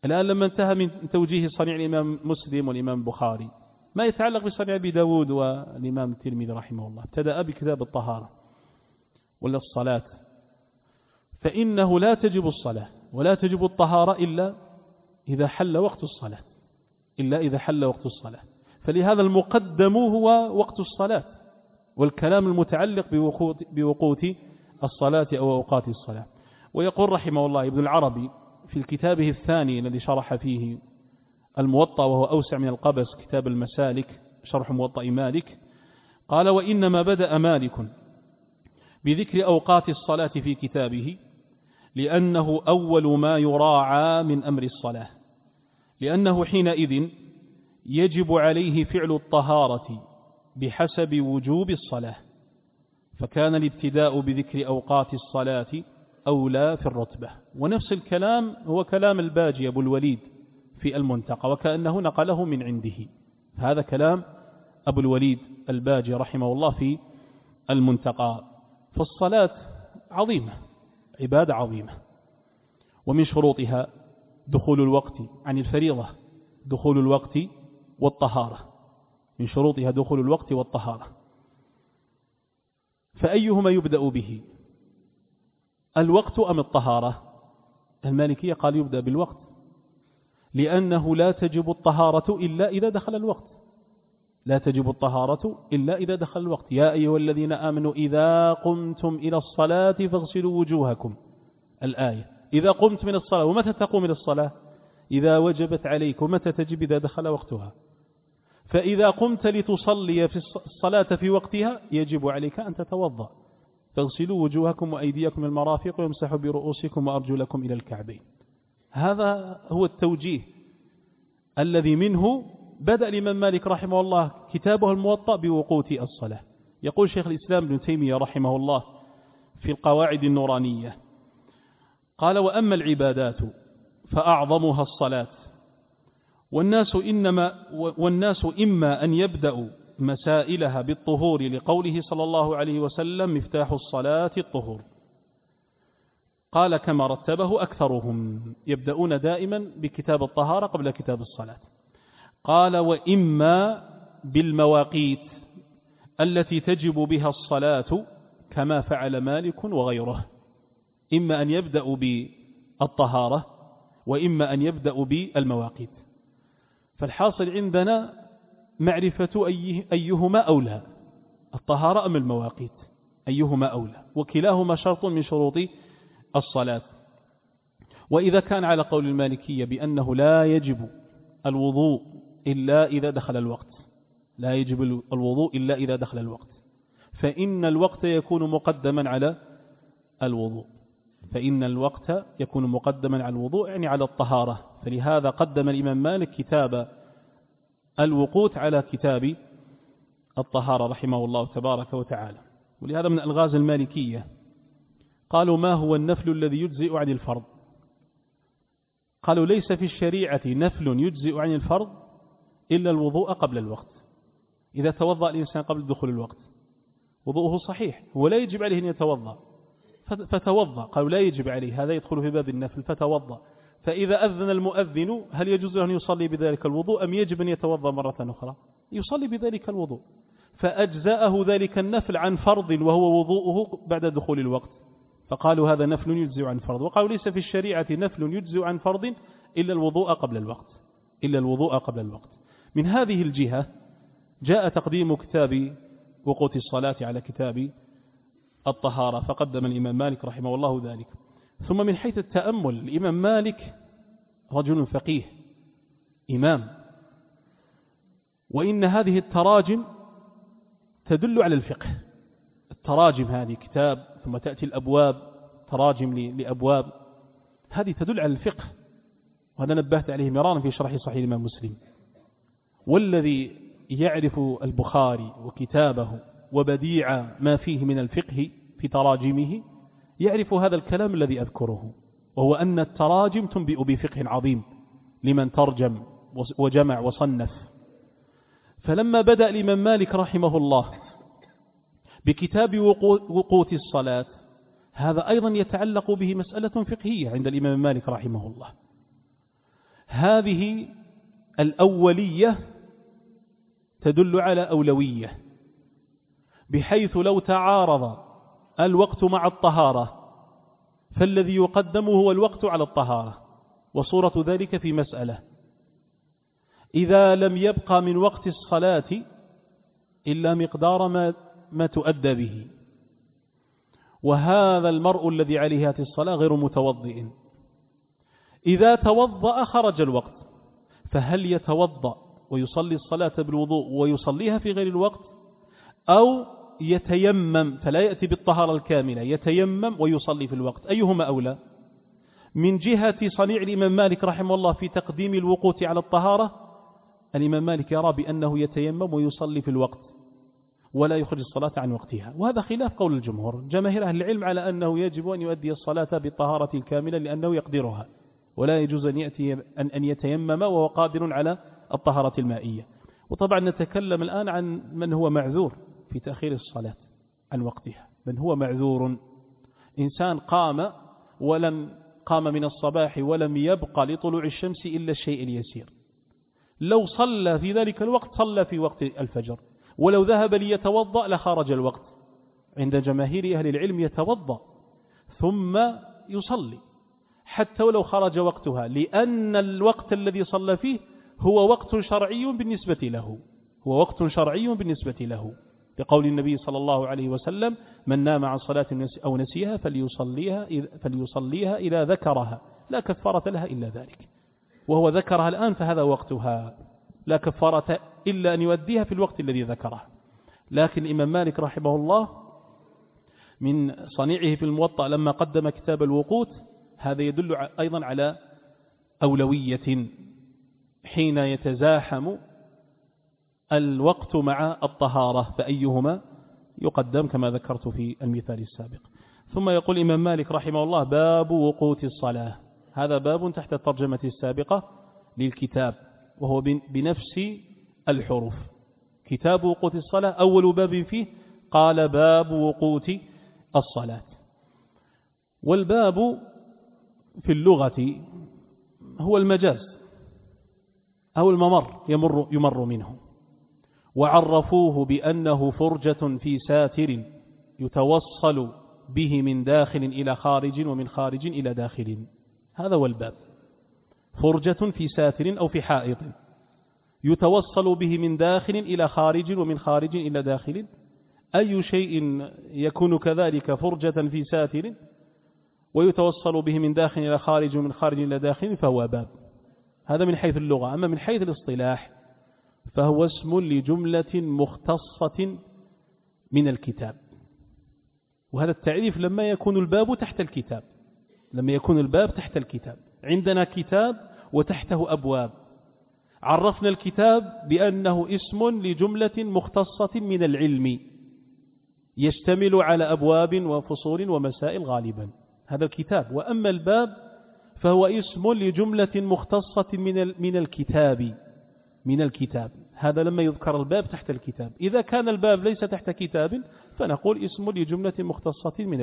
الآن لما انتهى من توجيه صنيع الإمام مسلم والإمام البخاري ما يتعلق بصنيع أبي داود والإمام الترمذي رحمه الله، ابتدأ بكتاب الطهارة ولا الصلاة، فإنه لا تجب الصلاة ولا تجب الطهارة إلا إذا حل وقت الصلاة، إلا إذا حل وقت الصلاة. فلهذا المقدم هو وقت الصلاة والكلام المتعلق بوقوت الصلاة أو أوقات الصلاة. ويقول رحمه الله ابن العربي في كتابه الثاني الذي شرح فيه الموطأ وهو أوسع من القبس، كتاب المسالك شرح موطأ مالك، قال: وإنما بدأ مالك بذكر أوقات الصلاة في كتابه لأنه أول ما يراعى من أمر الصلاة، لأنه حينئذ يجب عليه فعل الطهارة بحسب وجوب الصلاة، فكان الابتداء بذكر أوقات الصلاة أولى في الرتبة. ونفس الكلام هو كلام الباجي أبو الوليد في المنتقى، وكأنه نقله من عنده. هذا كلام أبو الوليد الباجي رحمه الله في المنتقى. فالصلاة عظيمة، عبادة عظيمة، ومن شروطها دخول الوقت عن الفريضة، دخول الوقت والطهارة، من شروطها دخول الوقت والطهارة. فأيهما يبدأ به، الوقت أم الطهارة؟ المالكية قال يبدأ بالوقت، لأنه لا تجب الطهارة إلا إذا دخل الوقت، لا تجب الطهارة إلا إذا دخل الوقت. يا أيها الذين آمنوا إذا قمتم إلى الصلاة فاغسلوا وجوهكم، الآية. إذا قمت من الصلاة، ومتى تقوم إلى الصلاة؟ إذا وجبت عليك. ومتى تجب؟ إذا دخل وقتها. فإذا قمت لتصلي في الصلاة في وقتها يجب عليك أن تتوضأ. فاغسلوا وجوهكم وأيديكم المرافق وامسحوا برؤوسكم وأرجلكم إلى الكعبين. هذا هو التوجيه الذي منه بدأ الإمام مالك رحمه الله كتابه الموطأ بوقوت الصلاة. يقول شيخ الإسلام ابن تيمية رحمه الله في القواعد النورانية، قال: وأما العبادات فأعظمها الصلاة، والناس إما أن يبدأوا مسائلها بالطهور لقوله صلى الله عليه وسلم: مفتاح الصلاة الطهور. قال: كما رتبه أكثرهم، يبدأون دائما بكتاب الطهارة قبل كتاب الصلاة. قال: وإما بالمواقيت التي تجب بها الصلاة كما فعل مالك وغيره، إما أن يبدأوا بالطهارة وإما أن يبدأوا بالمواقيت. فالحاصل عندنا معرفة أيهما أولى، الطهارة أم المواقيت، أيهما أولى، وكلاهما شرط من شروط الصلاة. وإذا كان على قول المالكية بأنه لا يجب الوضوء إلا إذا دخل الوقت، لا يجب الوضوء إلا إذا دخل الوقت، فإن الوقت يكون مقدما على الوضوء، فإن الوقت يكون مقدما على الوضوء، يعني على الطهارة. فلهذا قدم الإمام مالك كتاب الوقوت على كتاب الطهارة رحمه الله تبارك وتعالى. ولهذا من ألغاز المالكية قالوا: ما هو النفل الذي يجزئ عن الفرض؟ قالوا: ليس في الشريعة نفل يجزئ عن الفرض إلا الوضوء قبل الوقت. إذا توضأ الإنسان قبل دخول الوقت وضوءه صحيح، ولا يجب عليه أن يتوضأ، فتوضأ. قالوا: لا يجب عليه، هذا يدخل في باب النفل، فتوضأ. فإذا أذن المؤذن هل يجوز أن يصلي بذلك الوضوء أم يجب أن يتوضأ مرة أخرى؟ يصلي بذلك الوضوء، فأجزأه ذلك النفل عن فرض وهو وضوءه بعد دخول الوقت، فقالوا هذا نفل يجزئ عن فرض. وقالوا: ليس في الشريعة نفل يجزئ عن فرض إلا الوضوء قبل الوقت، إلا الوضوء قبل الوقت. من هذه الجهة جاء تقديم كتاب وقوت الصلاة على كتاب الطهارة، فقدم الإمام مالك رحمه الله ذلك. ثم من حيث التأمل، الإمام مالك رجل فقيه إمام، وإن هذه التراجم تدل على الفقه. التراجم هذه كتاب، ثم تأتي الأبواب، تراجم لأبواب، هذه تدل على الفقه، وهذا نبهت عليه مرارا في شرح صحيح الإمام مسلم. والذي يعرف البخاري وكتابه وبديع ما فيه من الفقه في تراجمه يعرف هذا الكلام الذي أذكره، وهو أن التراجم تنبئ بفقه عظيم لمن ترجم وجمع وصنف. فلما بدأ الإمام مالك رحمه الله بكتاب وقوت الصلاة، هذا أيضا يتعلق به مسألة فقهية عند الإمام مالك رحمه الله، هذه الأولية تدل على أولوية، بحيث لو تعارض الوقت مع الطهارة فالذي يقدم هو الوقت على الطهارة. وصورة ذلك في مسألة: إذا لم يبقى من وقت الصلاة إلا مقدار ما تؤدى به، وهذا المرء الذي عليه هذه الصلاة غير متوضئ، إذا توضأ خرج الوقت، فهل يتوضأ ويصلي الصلاة بالوضوء ويصليها في غير الوقت، أو يتيمم فلا يأتي بالطهارة الكاملة، يتيمم ويصلي في الوقت؟ أيهما أولى؟ من جهة صنيع الإمام مالك رحمه الله في تقديم الوقوت على الطهارة، الإمام مالك يرى بأنه يتيمم ويصلي في الوقت ولا يخرج الصلاة عن وقتها، وهذا خلاف قول الجمهور. جماهير أهل العلم على أنه يجب أن يؤدي الصلاة بالطهارة الكاملة لأنه يقدرها، ولا يجوز أن يتيمم وهو قادر على الطهارة المائية. وطبعا نتكلم الآن عن من هو معذور في تأخير الصلاة عن وقتها، من هو معذور. إنسان قام من الصباح ولم يبقى لطلوع الشمس إلا الشيء اليسير، لو صلى في ذلك الوقت صلى في وقت الفجر، ولو ذهب ليتوضأ لخرج الوقت. عند جماهير أهل العلم يتوضأ ثم يصلي حتى ولو خرج وقتها، لأن الوقت الذي صلى فيه هو وقت شرعي بالنسبة له، بقول النبي صلى الله عليه وسلم: من نام عن صلاة أو نسيها فليصليها إذا ذكرها لا كفارة لها إلا ذلك. وهو ذكرها الآن فهذا وقتها، لا كفارة إلا أن يؤديها في الوقت الذي ذكره. لكن الإمام مالك رحمه الله من صنيعه في الموطأ لما قدم كتاب الوقوت، هذا يدل أيضا على أولوية حين يتزاحم الوقت مع الطهارة، فأيهما يقدم كما ذكرت في المثال السابق. ثم يقول الإمام مالك رحمه الله: باب وقوت الصلاة. هذا باب تحت الترجمة السابقة للكتاب، وهو بنفس الحروف. كتاب وقوت الصلاة أول باب فيه قال: باب وقوت الصلاة. والباب في اللغة هو المجاز أو الممر يمر منه، وعرفوه بأنه فرجة في ساتر يتوصل به من داخل إلى خارج ومن خارج إلى داخل. هذا هو الباب، فرجة في ساتر أو في حائط يتوصل به من داخل إلى خارج ومن خارج إلى داخل. أي شيء يكون كذلك فرجة في ساتر ويتوصل به من داخل إلى خارج ومن خارج إلى داخل فهو باب. هذا من حيث اللغة. أما من حيث الاصطلاح فهو اسم لجملة مختصة من الكتاب. وهذا التعريف لما يكون الباب تحت الكتاب، عندنا كتاب وتحته أبواب. عرفنا الكتاب بأنه اسم لجملة مختصة من العلم يشتمل على أبواب وفصول ومسائل غالبا، هذا الكتاب. وأما الباب فهو اسم لجملة مختصة من الكتاب. هذا لما يذكر الباب تحت الكتاب. إذا كان الباب ليس تحت كتاب فنقول اسم لجملة مختصة من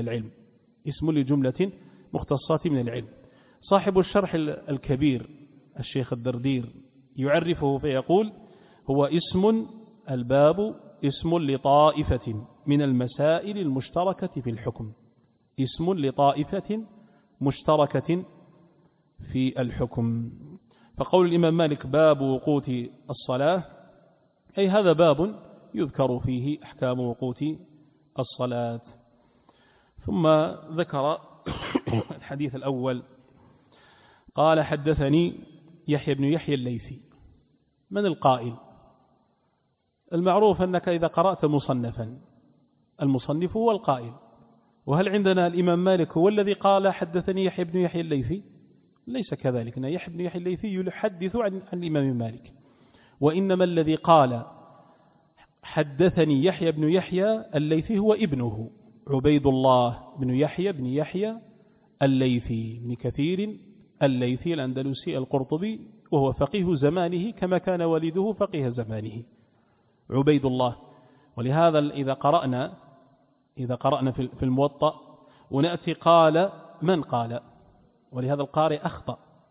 العلم. صاحب الشرح الكبير الشيخ الدردير يعرفه فيقول: هو الباب اسم لطائفة من المسائل المشتركة في الحكم، اسم لطائفة مشتركة في الحكم. فقول الإمام مالك: باب وقوت الصلاة، أي هذا باب يذكر فيه أحكام وقوت الصلاة. ثم ذكر الحديث الأول قال: حدثني يحيى بن يحيى الليثي. من القائل؟ المعروف أنك إذا قرأت مصنفا المصنف هو القائل. وهل عندنا الإمام مالك هو الذي قال حدثني يحيى بن يحيى الليثي؟ ليس كذلك. يحيى بن يحيى الليثي يحدث عن الإمام مالك، وإنما الذي قال حدثني يحيى بن يحيى الليثي هو ابنه عبيد الله بن يحيى الليثي بن كثير الليثي الأندلسي القرطبي، وهو فقيه زمانه كما كان والده فقيه زمانه عبيد الله. ولهذا إذا قرأنا في الموطأ ونأتي قال من قال، ولهذا القارئ أخطأ،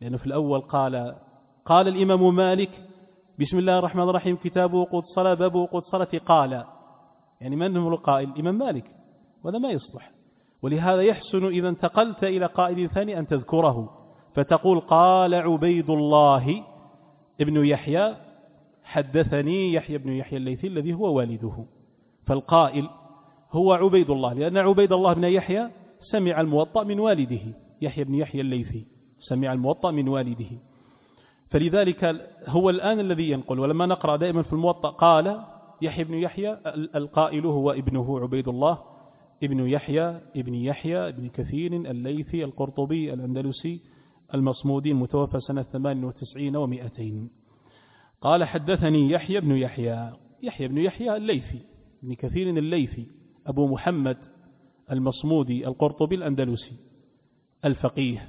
لأنه في الأول قال الإمام مالك بسم الله الرحمن الرحيم كتاب وقود الصلاة باب وقود الصلاة قال، يعني من هو القائل؟ الإمام مالك، وهذا ما يصلح. ولهذا يحسن إذا انتقلت إلى قائل ثاني أن تذكره، فتقول قال عبيد الله ابن يحيى حدثني يحيى بن يحيى الليثي الذي هو والده، فالقائل هو عبيد الله، لأن عبيد الله بن يحيى سمع الموطأ من والده، يحيى بن يحيى الليثي سمع الموطأ من والده، فلذلك هو الآن الذي ينقل. ولما نقرأ دائما في الموطأ قال يحيى بن يحيى، القائل هو ابنه عبيد الله ابن يحيى ابن كثير الليثي القرطبي الأندلسي المصمودي المتوفى سنة 98 و200. قال حدثني يحيى بن يحيى الليثي ابن كثير الليثي أبو محمد المصمودي القرطبي الأندلسي الفقيه.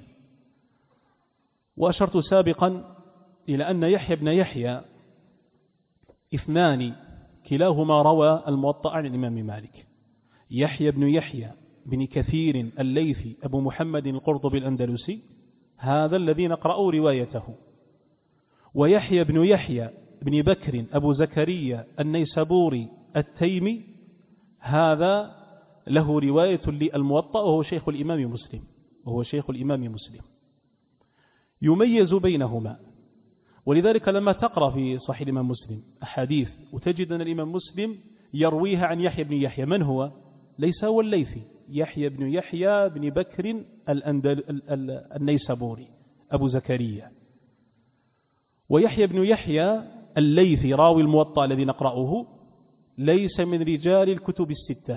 وأشرت سابقا إلى أن يحيى بن يحيى اثنان كلاهما روى الموطأ عن الإمام مالك، يحيى بن يحيى بن كثير الليثي أبو محمد القرطبي الأندلسي هذا الذي نقرأ روايته، ويحيى بن يحيى بن بكر أبو زكريا النيسابوري التيمي هذا له رواية للموطأ وهو شيخ الإمام مسلم، يميز بينهما. ولذلك لما تقرأ في صحيح الإمام مسلم أحاديث وتجد أن الإمام مسلم يرويها عن يحيى بن يحيى، من هو؟ ليس هو الليثي، يحيى بن يحيى بن بكر النيسابوري أبو زكريا. ويحيى بن يحيى الليثي راوي الموطأ الذي نقرأه ليس من رجال الكتب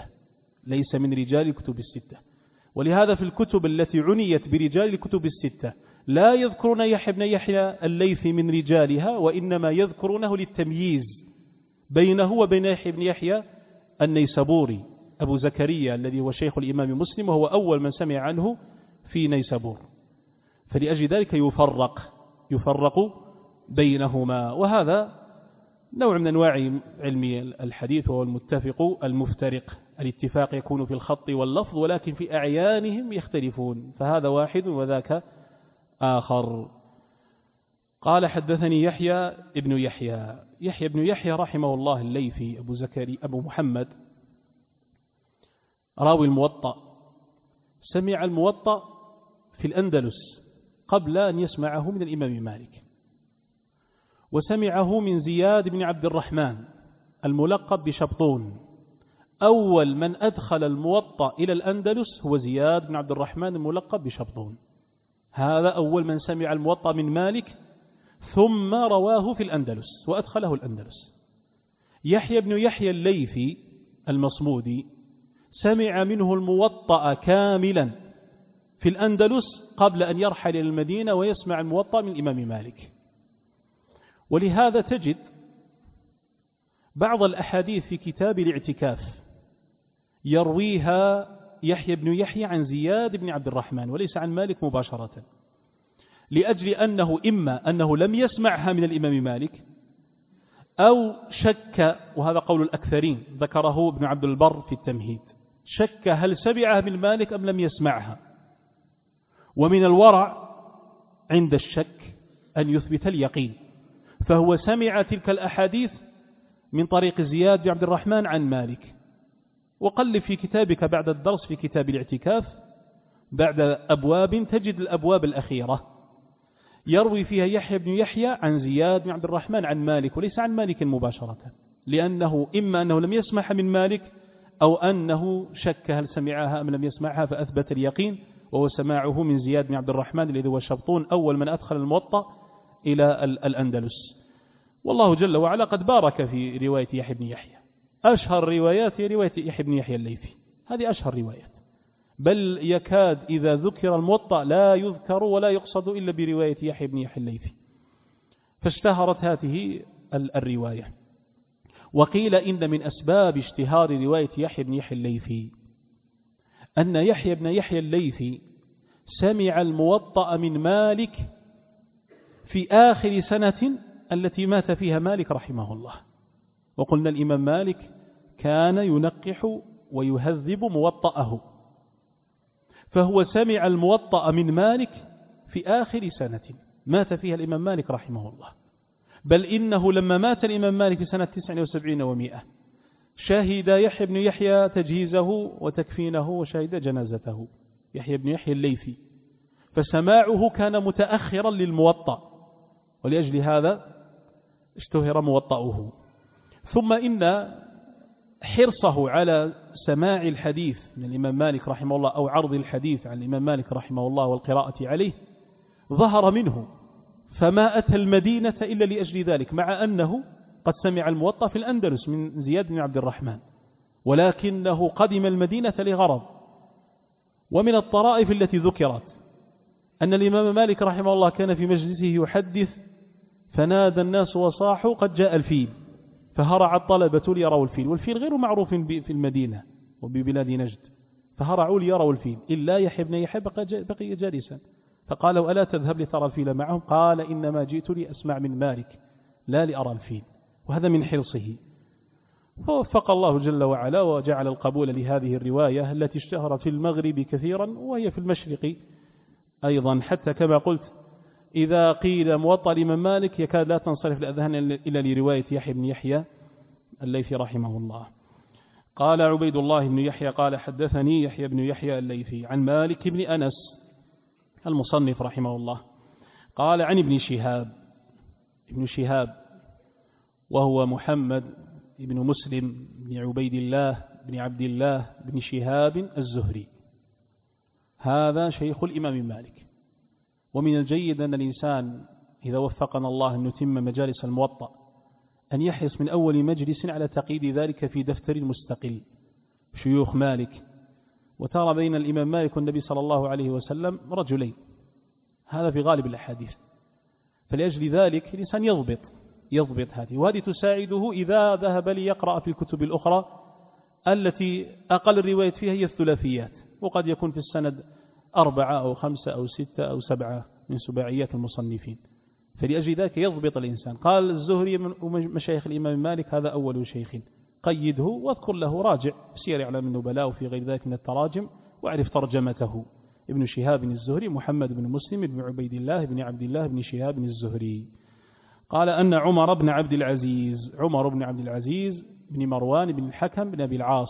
الستة، ولهذا في الكتب التي عنيت برجال الكتب الستة لا يذكرون يحيى بن يحيى الليثي من رجالها، وإنما يذكرونه للتمييز بينه وبين يحيى بن يحيى النيسابوري أبو زكريا الذي هو شيخ الإمام مسلم، وهو أول من سمع عنه في نيسابور، فلأجل ذلك يفرق بينهما. وهذا نوع من أنواع علم الحديث، وهو المفترق. الاتفاق يكون في الخط واللفظ، ولكن في أعيانهم يختلفون، فهذا واحد وذاك آخر. قال حدثني يحيى بن يحيى رحمه الله الليثي أبو زكريا أبو محمد راوي الموطأ، سمع الموطأ في الأندلس قبل أن يسمعه من الإمام مالك، وسمعه من زياد بن عبد الرحمن الملقب بشبطون. أول من أدخل الموطأ إلى الأندلس هو زياد بن عبد الرحمن الملقب بشبطون، هذا أول من سمع الموطأ من مالك، ثم رواه في الأندلس وأدخله الأندلس. يحيى بن يحيى الليثي المصمودي سمع منه الموطأ كاملا في الأندلس قبل أن يرحل إلى المدينة ويسمع الموطأ من الإمام مالك. ولهذا تجد بعض الأحاديث في كتاب الاعتكاف يرويها يحيى بن يحيى عن زياد بن عبد الرحمن وليس عن مالك مباشرة، لأجل أنه إما أنه لم يسمعها من الإمام مالك أو شك، وهذا قول الأكثرين ذكره ابن عبد البر في التمهيد، شك هل سمعها من مالك أم لم يسمعها. ومن الورع عند الشك أن يثبت اليقين، فهو سمع تلك الأحاديث من طريق زياد بن عبد الرحمن عن مالك. وقلب في كتابك بعد الدرس في كتاب الاعتكاف بعد أبواب تجد الأبواب الأخيرة يروي فيها يحيى بن يحيى عن زياد بن عبد الرحمن عن مالك وليس عن مالك مباشرة، لأنه إما أنه لم يسمعها من مالك أو أنه شك هل سمعها أم لم يسمعها، فأثبت اليقين وهو سماعه من زياد بن عبد الرحمن الذي هو شبطون أول من أدخل الموطأ إلى الأندلس. والله جل وعلا قد بارك في رواية يحيى بن يحيى، أشهر روايات هي رواية يحيى بن يحيى الليثي، هذه أشهر روايات، بل يكاد إذا ذكر الموطأ لا يذكر ولا يقصد إلا برواية يحيى بن يحيى الليثي، فاشتهرت هذه الرواية. وقيل إن من أسباب اشتهار رواية يحيى بن يحيى الليثي أن يحيى بن يحيى الليثي سمع الموطأ من مالك في آخر سنة التي مات فيها مالك رحمه الله. وقلنا الإمام مالك كان ينقح ويهذب موطأه، فهو سمع الموطأ من مالك في آخر سنة، مات فيها الإمام مالك رحمه الله، بل إنه لما مات الإمام مالك في سنة 79 و100 شهد يحيى بن يحيى تجهيزه وتكفينه وشهد جنازته، يحيى بن يحيى الليثي، فسماعه كان متأخرا للموطأ، ولأجل هذا اشتهر موطأه. ثم إن حرصه على سماع الحديث من الإمام مالك رحمه الله أو عرض الحديث عن الإمام مالك رحمه الله والقراءة عليه ظهر منه، فما أتى المدينة إلا لأجل ذلك، مع أنه قد سمع الموطأ في الأندلس من زياد بن عبد الرحمن، ولكنه قدم المدينة لغرض. ومن الطرائف التي ذكرت أن الإمام مالك رحمه الله كان في مجلسه يحدث فنادى الناس وصاحوا قد جاء الفيل، فهرع الطلبة ليروا الفيل، والفيل غير معروف في المدينة وببلاد نجد، فهرعوا ليروا الفيل إلا يحيى بن يحيى بقي جالسا، فقالوا ألا تذهب لترى الفيل معهم؟ قال إنما جئت لأسمع من مالك لا لأرى الفيل. وهذا من حرصه، فوفق الله جل وعلا وجعل القبول لهذه الرواية التي اشتهرت في المغرب كثيرا وهي في المشرق أيضا، حتى كما قلت إذا قيل موطأ الإمام مالك يكاد لا تنصرف الأذهان إلا لرواية يحيى بن يحيى الليثي رحمه الله. قال عبيد الله بن يحيى قال حدثني يحيى بن يحيى الليثي عن مالك بن أنس المصنف رحمه الله قال عن ابن شهاب وهو محمد بن مسلم بن عبيد الله بن عبد الله بن شهاب الزهري، هذا شيخ الإمام مالك. ومن الجيد أن الإنسان إذا وفقنا الله أن نتم مجالس الموطأ أن يحرص من أول مجلس على تقييد ذلك في دفتر مستقل شيوخ مالك، وترى بين الإمام مالك والنبي صلى الله عليه وسلم رجلين، هذا في غالب الأحاديث، فلأجل ذلك الإنسان يضبط هذه، وهذه تساعده إذا ذهب ليقرأ في الكتب الأخرى التي أقل الرواية فيها هي الثلاثيات، وقد يكون في السند 4 أو 5 أو 6 أو 7 من سباعيات المصنفين، فلأجل ذلك يضبط الإنسان. قال الزهري من مشايخ الإمام مالك هذا أول شيخ، قيده واذكر له راجع سير أعلام النبلاء وفي غير ذلك من التراجم واعرف ترجمته. ابن شهاب الزهري محمد بن مسلم بن عبيد الله بن عبد الله بن شهاب الزهري قال أن عمر بن عبد العزيز بن مروان بن الحكم بن أبي العاص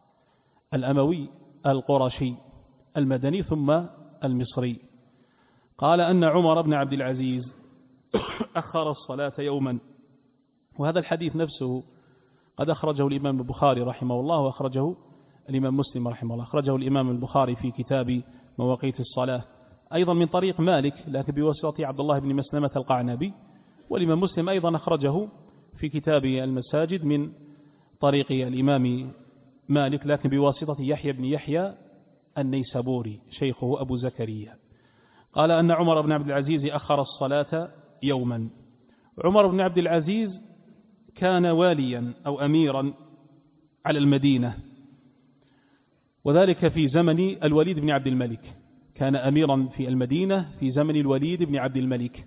الأموي القرشي المدني ثم المصري، قال أن عمر بن عبد العزيز أخر الصلاة يوما، وهذا الحديث نفسه قد أخرجه الإمام البخاري رحمه الله وأخرجه الإمام مسلم رحمه الله، أخرجه الإمام البخاري في كتاب مواقيت الصلاة أيضا من طريق مالك لكن بواسطة عبد الله بن مسلمة القعنبي، والإمام مسلم أيضا أخرجه في كتاب المساجد من طريق الإمام مالك لكن بواسطة يحيى بن يحيى النيسابوري شيخه أبو زكريا. قال أن عمر بن عبد العزيز أخر الصلاة يوما. عمر بن عبد العزيز كان واليا أو أميرا على المدينة، وذلك في زمن الوليد بن عبد الملك، كان أميرا في المدينة في زمن الوليد بن عبد الملك،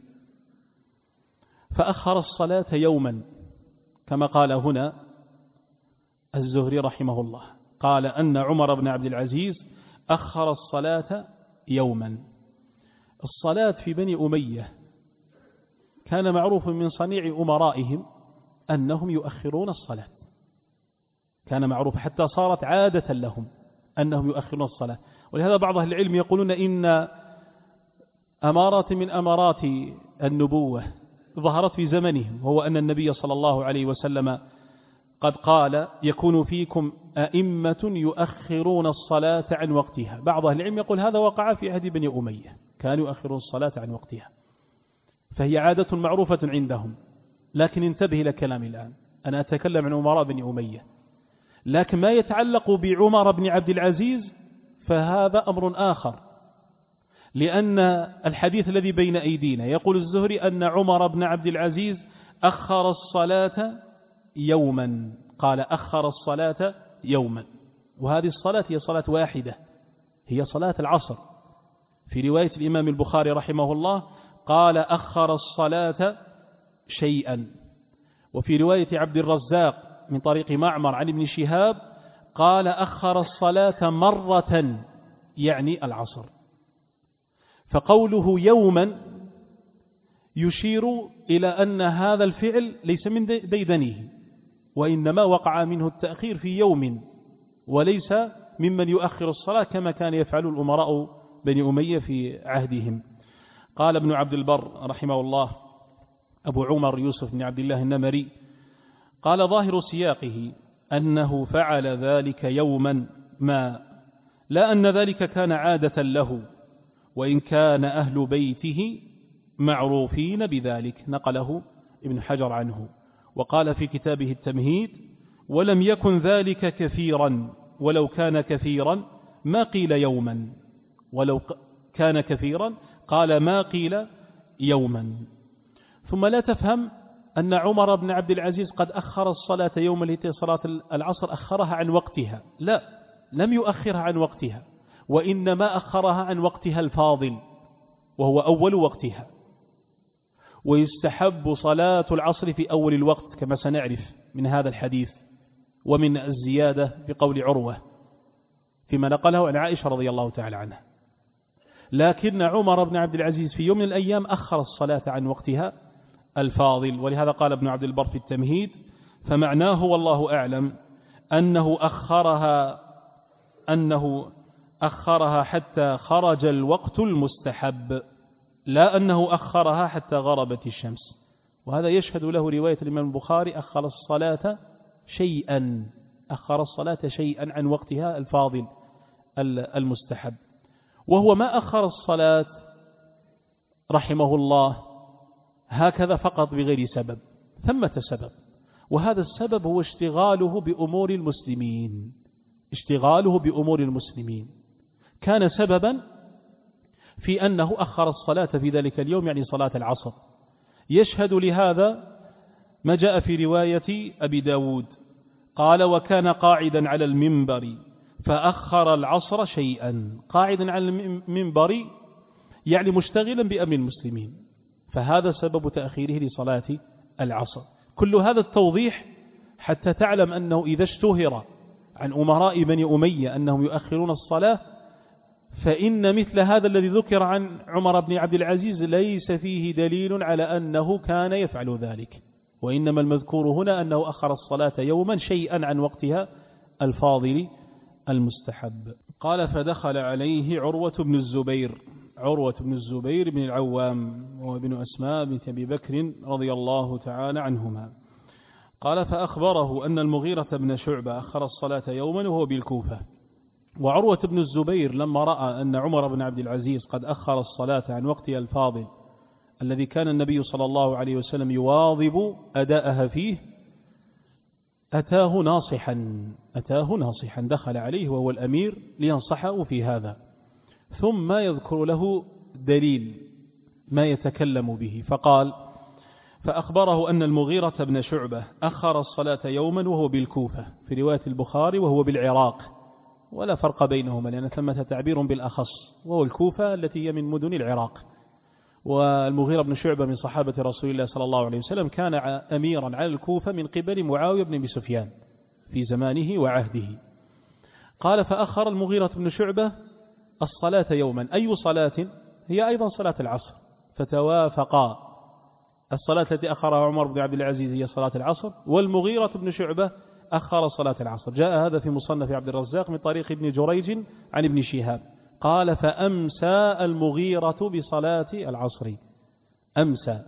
فأخر الصلاة يوما كما قال هنا الزهري رحمه الله، قال أن عمر بن عبد العزيز أخر الصلاة يوما. الصلاة في بني أمية كان معروف من صنيع أمرائهم أنهم يؤخرون الصلاة، كان معروف حتى صارت عادة لهم أنهم يؤخرون الصلاة، ولهذا بعض أهل العلم يقولون إن أمارات من أمارات النبوة ظهرت في زمنهم، وهو أن النبي صلى الله عليه وسلم قد قال يكون فيكم أئمة يؤخرون الصلاة عن وقتها. بعض أهل العلم يقول هذا وقع في عهد بني أمية، كانوا يؤخرون الصلاة عن وقتها، فهي عادة معروفة عندهم. لكن انتبه إلى كلامي الآن، أنا أتكلم عن أمراء بني أمية، لكن ما يتعلق بعمر بن عبد العزيز فهذا أمر آخر، لأن الحديث الذي بين أيدينا يقول الزهري أن عمر بن عبد العزيز أخر الصلاة يوما، قال أخر الصلاة يوما، وهذه الصلاة هي صلاة واحدة، هي صلاة العصر. في رواية الإمام البخاري رحمه الله قال أخر الصلاة شيئا، وفي رواية عبد الرزاق من طريق معمر عن ابن شهاب قال أخر الصلاة مرة يعني العصر. فقوله يوما يشير إلى أن هذا الفعل ليس من ديدنه، وإنما وقع منه التأخير في يوم، وليس ممن يؤخر الصلاة كما كان يفعل الأمراء بني أمية في عهدهم. قال ابن عبد البر رحمه الله أبو عمر يوسف بن عبد الله النمري قال: ظاهر سياقه أنه فعل ذلك يوما ما، لا أن ذلك كان عادة له، وإن كان أهل بيته معروفين بذلك. نقله ابن حجر عنه، وقال في كتابه التمهيد: ولم يكن ذلك كثيرا، ولو كان كثيرا ما قيل يوما، ولو كان كثيرا قال ما قيل يوما. ثم لا تفهم أن عمر بن عبد العزيز قد أخر الصلاة يوم التي صلاة العصر أخرها عن وقتها، لا، لم يؤخرها عن وقتها، وإنما أخرها عن وقتها الفاضل وهو أول وقتها. ويستحب صلاة العصر في أول الوقت كما سنعرف من هذا الحديث، ومن الزيادة بقول عروة فيما نقله عن عائشة رضي الله تعالى عنها. لكن عمر بن عبد العزيز في يوم من الأيام أخر الصلاة عن وقتها الفاضل، ولهذا قال ابن عبد البر في التمهيد: فمعناه والله أعلم أنه أخرها حتى خرج الوقت المستحب، لا أنه أخرها حتى غربت الشمس. وهذا يشهد له رواية الإمام البخاري: أخر الصلاة شيئا عن وقتها الفاضل المستحب. وهو ما أخر الصلاة رحمه الله هكذا فقط بغير سبب، ثمة سبب، وهذا السبب هو اشتغاله بأمور المسلمين. كان سببا في أنه أخر الصلاة في ذلك اليوم، يعني صلاة العصر. يشهد لهذا ما جاء في رواية أبي داود قال: وكان قاعدا على المنبر فأخر العصر شيئا. قاعدا على المنبر يعني مشتغلا بأمر المسلمين، فهذا سبب تأخيره لصلاة العصر. كل هذا التوضيح حتى تعلم أنه إذا اشتهر عن أمراء بني أمية أنهم يؤخرون الصلاة، فإن مثل هذا الذي ذكر عن عمر بن عبد العزيز ليس فيه دليل على أنه كان يفعل ذلك، وإنما المذكور هنا أنه أخر الصلاة يوما شيئا عن وقتها الفاضل المستحب. قال: فدخل عليه عروة بن الزبير بن العوام وابن أسماء بنت أبي بكر رضي الله تعالى عنهما. قال: فأخبره أن المغيرة بن شعبة أخر الصلاة يوما وهو بالكوفة. وعروة بن الزبير لما رأى أن عمر بن عبد العزيز قد أخر الصلاة عن وقتها الفاضل الذي كان النبي صلى الله عليه وسلم يواظب أداءها فيه، أتاه ناصحا دخل عليه وهو الأمير لينصحه في هذا، ثم يذكر له دليل ما يتكلم به. فقال: فأخبره أن المغيرة بن شعبة أخر الصلاة يوما وهو بالكوفة، في رواية البخاري وهو بالعراق، ولا فرق بينهما لأن ثمة تعبير بالأخص، وهو الكوفة التي هي من مدن العراق. والمغيرة بن شعبة من صحابة رسول الله صلى الله عليه وسلم، كان أميرا على الكوفة من قبل معاوية بن أبي سفيان في زمانه وعهده. قال: فأخر المغيرة بن شعبة الصلاة يوما. أي صلاة؟ هي أيضا صلاة العصر، فتوافقا. الصلاة التي أخرها عمر بن عبد العزيز هي صلاة العصر، والمغيرة بن شعبة أخر صلاة العصر. جاء هذا في مصنف عبد الرزاق من طريق ابن جريج عن ابن شهاب. قال: فأمسى المغيرة بصلاة العصر. أمسى،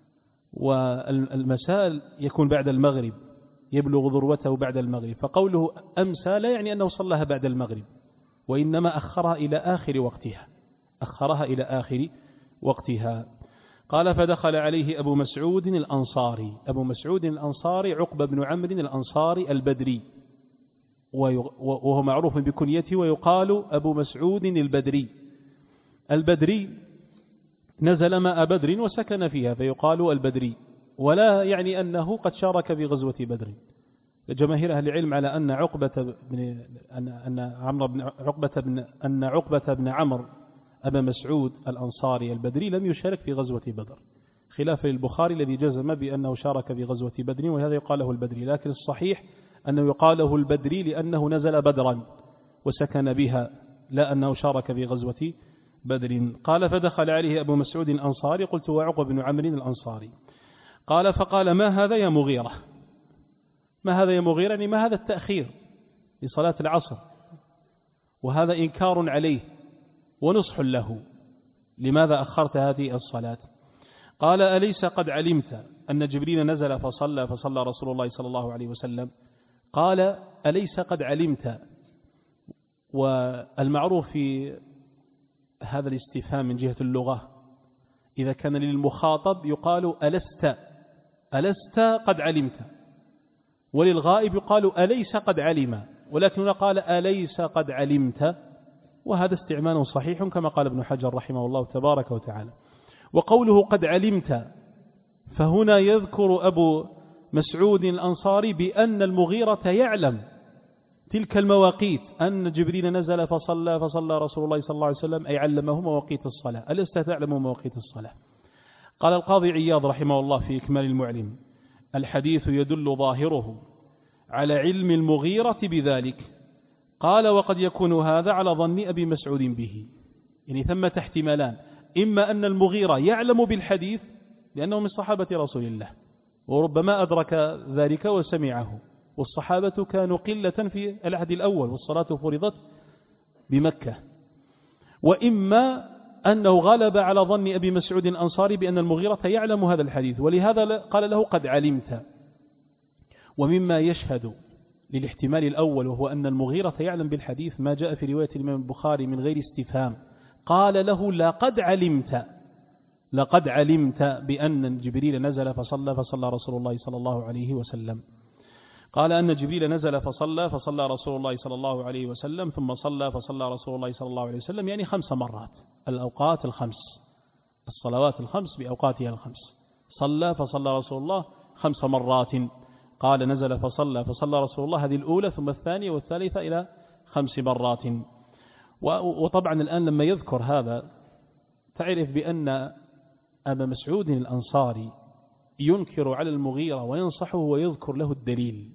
والمساء يكون بعد المغرب، يبلغ ذروته بعد المغرب، فقوله أمسى لا يعني أنه صلىها بعد المغرب، وإنما أخرها إلى آخر وقتها. قال: فدخل عليه أبو مسعود الأنصاري عقبة بن عمرو الأنصاري البدري، وهو معروف بكنيته ويقال أبو مسعود البدري نزل ماء بدر وسكن فيها فيقال البدري، ولا يعني أنه قد شارك في غزوة بدر. جماهير أهل العلم على أن عقبة بن عمرو أبا مسعود الأنصاري البدري لم يشارك في غزوة بدر، خلافا للبخاري الذي جزم بأنه شارك في غزوة بدر، وهذا يقال له البدري. لكن الصحيح أنه يقال له البدري لأنه نزل بدرا وسكن بها، لا أنه شارك في غزوة بدر. قال فدخل عليه أبو مسعود الأنصاري قلت وعقبة بن عمرو الأنصاري. قال فقال ما هذا يا مغيرة؟ ما هذا يا مغيرة؟ يعني ما هذا التأخير لصلاة العصر؟ وهذا إنكار عليه ونصح له، لماذا أخرت هذه الصلاة؟ قال أليس قد علمت أن جبريل نزل فصلى رسول الله صلى الله عليه وسلم؟ قال أليس قد علمت. والمعروف في هذا الاستفهام من جهة اللغة إذا كان للمخاطب يقال ألست قد علمت، وللغائب يقال أليس قد علم، ولكن هنا قال أليس قد علمت، وهذا استعمال صحيح كما قال ابن حجر رحمه الله تبارك وتعالى. وقوله قد علمت فهنا يذكر أبو مسعود الأنصاري بأن المغيرة يعلم تلك المواقيت، أن جبريل نزل فصلى رسول الله صلى الله عليه وسلم، أي علمه مواقيت الصلاة. ألست تعلم مواقيت الصلاة؟ قال القاضي عياض رحمه الله في إكمال المعلم الحديث يدل ظاهره على علم المغيرة بذلك. قال وقد يكون هذا على ظن أبي مسعود به، يعني ثمة احتمالان، إما أن المغيرة يعلم بالحديث لأنه من صحابة رسول الله وربما أدرك ذلك وسمعه، والصحابة كانوا قلة في العهد الأول والصلاة فرضت بمكة، وإما أنه غلب على ظن أبي مسعود الأنصاري بأن المغيرة يعلم هذا الحديث، ولهذا قال له قد علمت. ومما يشهد للاحتمال الأول وهو أن المغيرة يعلم بالحديث ما جاء في رواية الإمام البخاري من غير استفهام، قال له لقد علمت بأن جبريل نزل فصلى رسول الله صلى الله عليه وسلم. قال أن جبريل نزل فصلى رسول الله صلى الله عليه وسلم، ثم فصلى رسول الله صلى الله عليه وسلم، يعني 5 مرات، الأوقات الخمس، الصلوات الخمس بأوقاتها الخمس، فصلى رسول الله 5 مرات. قال نزل فصلى رسول الله، هذه الأولى، ثم الثانية والثالثة إلى 5 مرات. وطبعا الآن لما يذكر هذا تعرف بأن أبا مسعود الأنصاري ينكر على المغيرة وينصحه ويذكر له الدليل،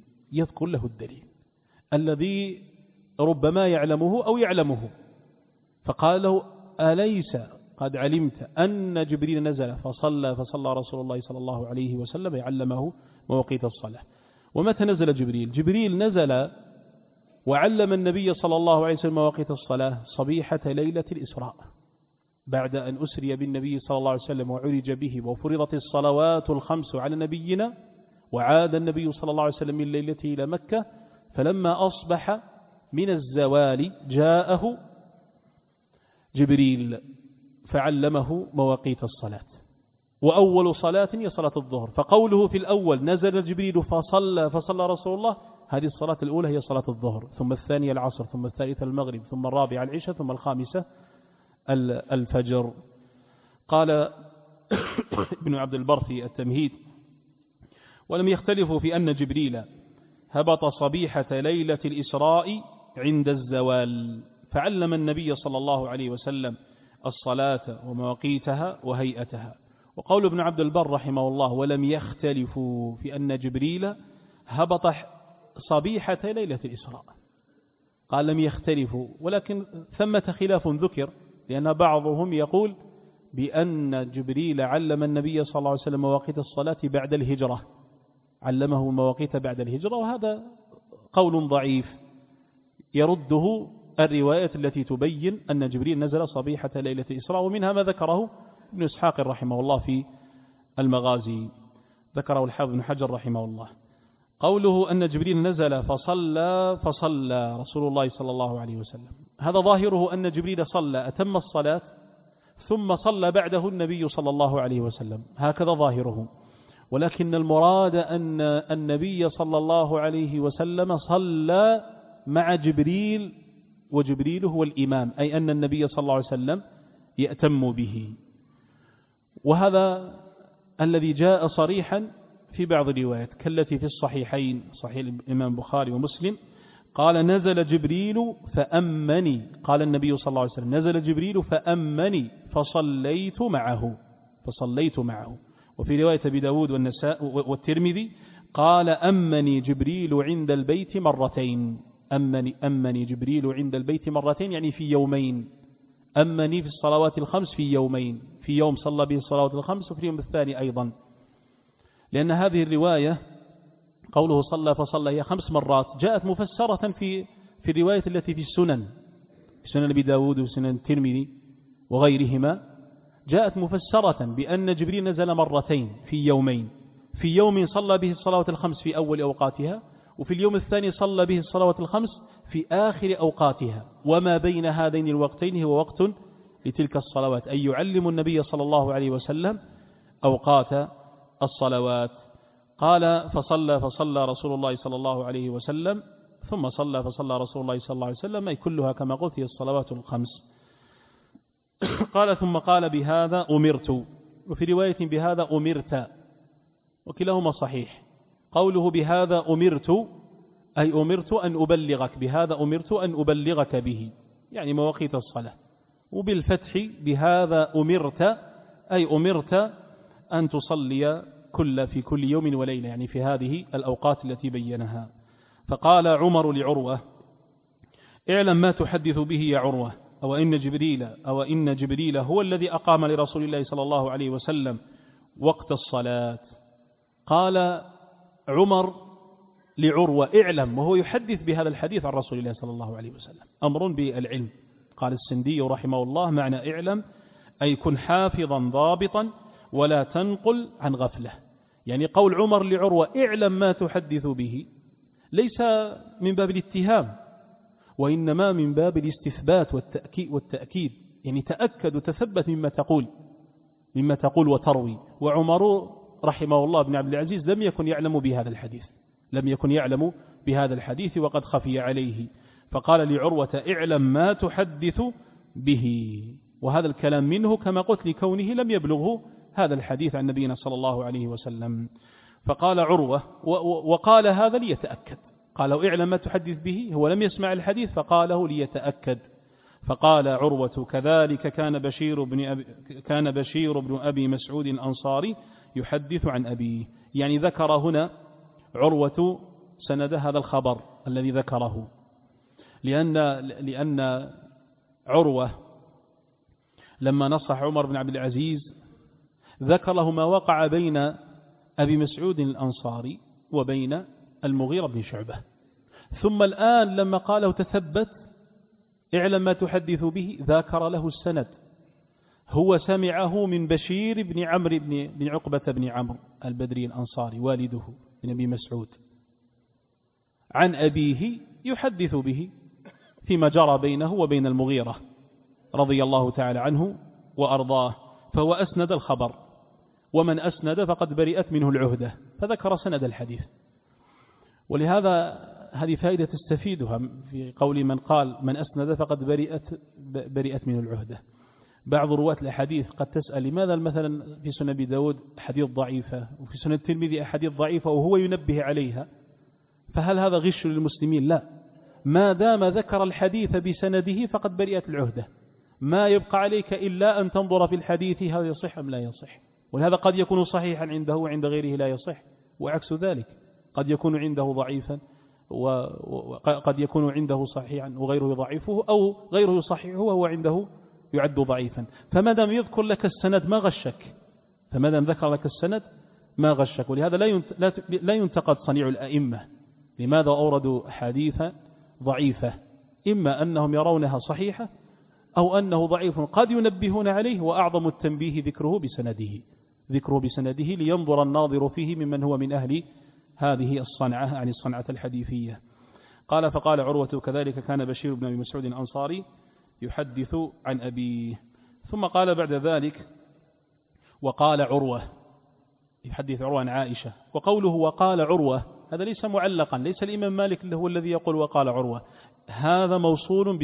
الذي ربما يعلمه أو يعلمه. فقال له أليس قد علمت أن جبريل نزل فصلى رسول الله صلى الله عليه وسلم، يعلمه مواقيت الصلاة. ومتى نزل جبريل؟ جبريل نزل وعلم النبي صلى الله عليه وسلم مواقيت الصلاة صبيحة ليلة الإسراء، بعد أن أسري بالنبي صلى الله عليه وسلم وعرج به وفرضت الصلوات الخمس على نبينا، وعاد النبي صلى الله عليه وسلم من ليلته إلى مكة، فلما أصبح من الزوال جاءه جبريل فعلمه مواقيت الصلاة، وأول صلاة هي صلاة الظهر. فقوله في الأول نزل جبريل فصلى رسول الله، هذه الصلاة الأولى هي صلاة الظهر، ثم الثانية العصر، ثم الثالثة المغرب، ثم الرابعة العشاء، ثم الخامسة الفجر. قال ابن عبد البر في التمهيد ولم يختلفوا في أن جبريل هبط صبيحة ليلة الإسراء عند الزوال، فعلم النبي صلى الله عليه وسلم الصلاة ومواقيتها وهيئتها. وقول ابن عبد البر رحمه الله ولم يختلفوا في أن جبريل هبط صبيحة ليلة الإسراء، قال لم يختلفوا، ولكن ثمة خلاف ذكر، لأن بعضهم يقول بأن جبريل علم النبي صلى الله عليه وسلم مواقيت الصلاة بعد الهجرة، علمه المواقيت بعد الهجرة، وهذا قول ضعيف يرده الرواية التي تبين أن جبريل نزل صبيحة ليلة الإسراء، ومنها ما ذكره ابن إسحاق رحمه الله في المغازي، ذكره الحافظ بن حجر رحمه الله. قوله أن جبريل نزل فصلى رسول الله صلى الله عليه وسلم، هذا ظاهره أن جبريل صلى أتم الصلاة ثم صلى بعده النبي صلى الله عليه وسلم، هكذا ظاهره، ولكن المراد أن النبي صلى الله عليه وسلم صلى مع جبريل، وجبريل هو الإمام، أي أن النبي صلى الله عليه وسلم يأتم به. وهذا الذي جاء صريحا في بعض الروايات كالتي في الصحيحين، صحيح الإمام البخاري ومسلم، قال نزل جبريل فأمني، قال النبي صلى الله عليه وسلم نزل جبريل فأمني فصليت معه. وفي رواية أبي داود والنساء والترمذي قال أمني جبريل عند البيت مرتين، أمني جبريل عند البيت مرتين، يعني في يومين، أمني في الصلوات الخمس في يومين، في يوم صلى به الصلوات الخمس وفي اليوم الثاني أيضا، لأن هذه الرواية قوله صلى فصلى هي 5 مرات جاءت مفسرة في الرواية التي في السنن، في سنن أبي داود وسنن الترمذي وغيرهما، جاءت مفسرة بأن جبريل نزل مرتين في يومين، في يوم صلى به الصلوات الخمس في أول أوقاتها، وفي اليوم الثاني صلى به الصلوات الخمس في آخر أوقاتها، وما بين هذين الوقتين هو وقت لتلك الصلوات، أي يعلم النبي صلى الله عليه وسلم أوقات الصلوات. قال فصلى رسول الله صلى الله عليه وسلم، ثم فصلى رسول الله صلى الله عليه وسلم، أي كلها كما قلت هي الصلوات الخمس. قال ثم قال بهذا أمرت، وفي رواية بهذا أمرت، وكلاهما صحيح. قوله بهذا أمرت أي أمرت أن أبلغك، بهذا أمرت أن أبلغك به، يعني مواقيت الصلاة. وبالفتح بهذا أمرت أي أمرت أن تصلي في كل يوم وليلة، يعني في هذه الأوقات التي بينها. فقال عمر لعروة: اعلم ما تحدث به يا عروة، أو إن جبريل هو الذي أقام لرسول الله صلى الله عليه وسلم وقت الصلاة. قال عمر لعروة: اعلم، وهو يحدث بهذا الحديث عن رسول الله صلى الله عليه وسلم، أمر بالعلم. قال السندي رحمه الله: معنى اعلم أي كن حافظا ضابطا ولا تنقل عن غفلة. يعني قول عمر لعروة اعلم ما تحدث به ليس من باب الاتهام، وإنما من باب الاستثبات والتأكيد، يعني تأكد وتثبت مما تقول وتروي. وعمر رحمه الله بن عبد العزيز لم يكن يعلم بهذا الحديث وقد خفي عليه، فقال لعروة: اعلم ما تحدث به. وهذا الكلام منه كما قلت لكونه لم يبلغه هذا الحديث عن نبينا صلى الله عليه وسلم. فقال عروة، وقال هذا ليتأكد، قال اعلم ما تحدث به، هو لم يسمع الحديث فقاله ليتأكد. فقال عروة: كذلك كان بشير بن أبي مسعود الأنصاري يحدث عن أبيه. يعني ذكر هنا عروة سند هذا الخبر الذي ذكره، لأن عروة لما نصح عمر بن عبد العزيز ذكر له ما وقع بين أبي مسعود الأنصاري وبين المغيرة بن شعبة، ثم الآن لما قاله تثبت اعلم ما تحدث به ذكر له السند، هو سمعه من بشير بن عمرو بن عقبة بن عمرو البدري الأنصاري والده من أبي مسعود عن أبيه يحدث به فيما جرى بينه وبين المغيرة رضي الله تعالى عنه وأرضاه، فهو أسند الخبر، ومن أسند فقد برئت منه العهدة، فذكر سند الحديث. ولهذا هذه فائدة تستفيدها في قول من قال من أسند فقد برئت منه العهدة. بعض رواة الحديث قد تسأل لماذا مثلا في سنن أبي داود حديث ضعيفة وفي سنن الترمذي حديث ضعيفة وهو ينبه عليها، فهل هذا غش للمسلمين؟ لا، ما دام ذكر الحديث بسنده فقد برئت العهدة، ما يبقى عليك إلا أن تنظر في الحديث هل يصح أم لا يصح. ولهذا قد يكون صحيحا عنده وعند غيره لا يصح، وعكس ذلك قد يكون عنده ضعيفا وقد يكون عنده صحيحا وغيره يضعفه، أو غيره يصححه وهو عنده يعد ضعيفا. فما دام يذكر لك السند ما غشك، فما دام ذكر لك السند ما غشك. ولهذا لا ينتقد صنيع الأئمة لماذا أوردوا حديثا ضعيفة، إما أنهم يرونها صحيحة أو أنه ضعيف قد ينبهون عليه، وأعظم التنبيه ذكره بسنده لينظر الناظر فيه ممن هو من أهل هذه الصنعة، عن الصنعة الحديثية. قال فقال عروة: كذلك كان بشير بن أبي مسعود الأنصاري يحدث عن أبيه. ثم قال بعد ذلك: وقال عروة، يحدث عروة عن عائشة. وقوله وقال عروة هذا ليس معلقا، ليس الإمام مالك هو الذي يقول وقال عروة، هذا موصول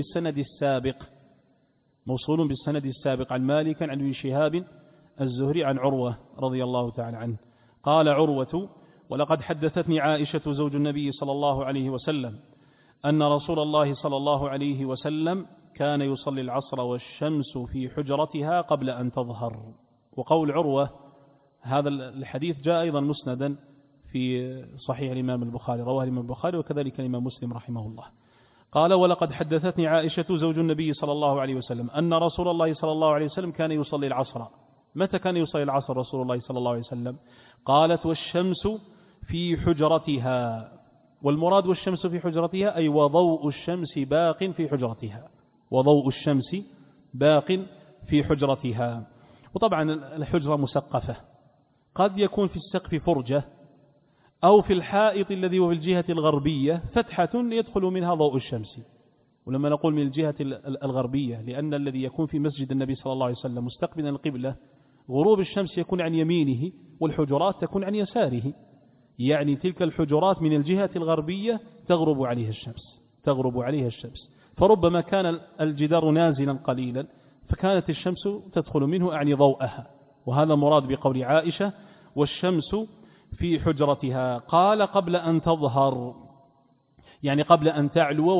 بالسند السابق عن مالك عن ابن شهاب الزهري عن عروة رضي الله تعالى عنه. قال عروة: ولقد حدثتني عائشة زوج النبي صلى الله عليه وسلم أن رسول الله صلى الله عليه وسلم كان يصلي العصر والشمس في حجرتها قبل أن تظهر. وقول عروة هذا الحديث جاء أيضا مسندا في صحيح الإمام البخاري، رواه الإمام البخاري وكذلك الإمام مسلم رحمه الله. قال ولقد حدثتني عائشة زوج النبي صلى الله عليه وسلم أن رسول الله صلى الله عليه وسلم كان يصلي العصر. متى كان يصلي العصر رسول الله صلى الله عليه وسلم؟ قالت والشمس في حجرتها. والمراد والشمس في حجرتها أي وضوء الشمس باق في حجرتها، وضوء الشمس باق في حجرتها. وطبعا الحجرة مسقفة، قد يكون في السقف فرجة أو في الحائط الذي هو في الجهة الغربية فتحة يدخل منها ضوء الشمس. ولما نقول من الجهة الغربية لأن الذي يكون في مسجد النبي صلى الله عليه وسلم مستقبلا القبلة غروب الشمس يكون عن يمينه والحجرات تكون عن يساره، يعني تلك الحجرات من الجهة الغربية تغرب عليها الشمس، فربما كان الجدار نازلا قليلا فكانت الشمس تدخل منه أعني ضوءها، وهذا مراد بقول عائشة والشمس في حجرتها. قال قبل أن تظهر، يعني قبل أن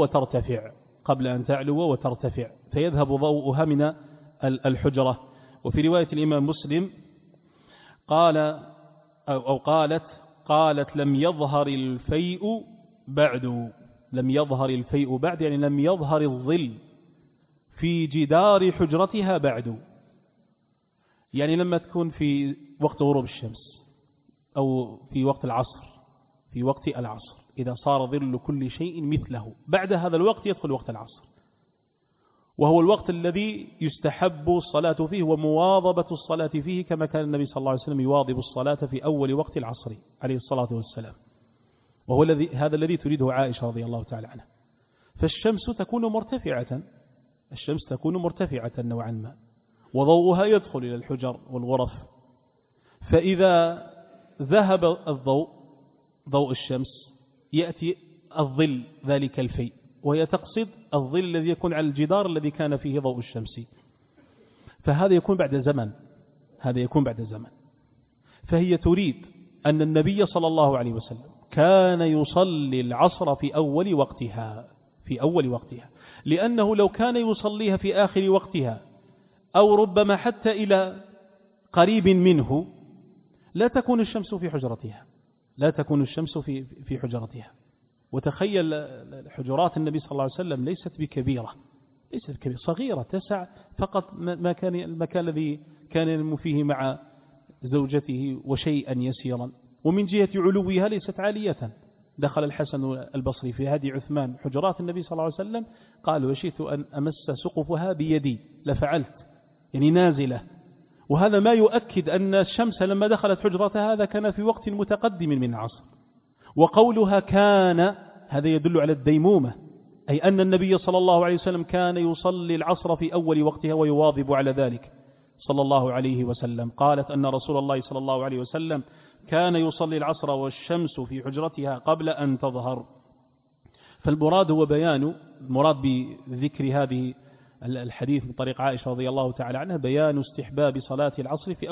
تعلو وترتفع فيذهب ضوءها من الحجرة. وفي رواية الإمام مسلم قالت لم يظهر الفيء بعد، يعني لم يظهر الظل في جدار حجرتها بعد، يعني لما تكون في وقت غروب الشمس أو في وقت العصر إذا صار ظل كل شيء مثله، بعد هذا الوقت يدخل وقت العصر، وهو الوقت الذي يستحب الصلاة فيه ومواظبة الصلاة فيه، كما كان النبي صلى الله عليه وسلم يواظب الصلاة في أول وقت العصر عليه الصلاة والسلام، وهو هذا الذي تريده عائشة رضي الله تعالى عنها. فالشمس تكون مرتفعة نوعا ما، وضوءها يدخل إلى الحجر والغرف، فإذا ذهب ضوء الشمس يأتي الظل ذلك الفيء، وهي تقصد الظل الذي يكون على الجدار الذي كان فيه ضوء الشمس، فهذا يكون بعد زمن. فهي تريد أن النبي صلى الله عليه وسلم كان يصلي العصر في أول وقتها، لأنه لو كان يصليها في آخر وقتها أو ربما حتى إلى قريب منه لا تكون الشمس في حجرتها. وتخيل حجرات النبي صلى الله عليه وسلم ليست بكبيرة، صغيرة تسع فقط المكان الذي كان ينام فيه مع زوجته وشيئا يسيرا، ومن جهة علوها ليست عالية. دخل الحسن البصري في هدي عثمان حجرات النبي صلى الله عليه وسلم قال وشئت أن أمس سقفها بيدي لفعلت، يعني نازلة. وهذا ما يؤكد أن الشمس لما دخلت حجرتها هذا كان في وقت متقدم من العصر. وقولها كان هذا يدل على الديمومة، أي أن النبي صلى الله عليه وسلم كان يصلي العصر في أول وقتها ويواظب على ذلك صلى الله عليه وسلم. قالت أن رسول الله صلى الله عليه وسلم كان يصلي العصر والشمس في حجرتها قبل أن تظهر. فالمراد هو المراد بذكر هذه الحديث من طريق عائشة رضي الله تعالى عنها بيان استحباب صلاة العصر في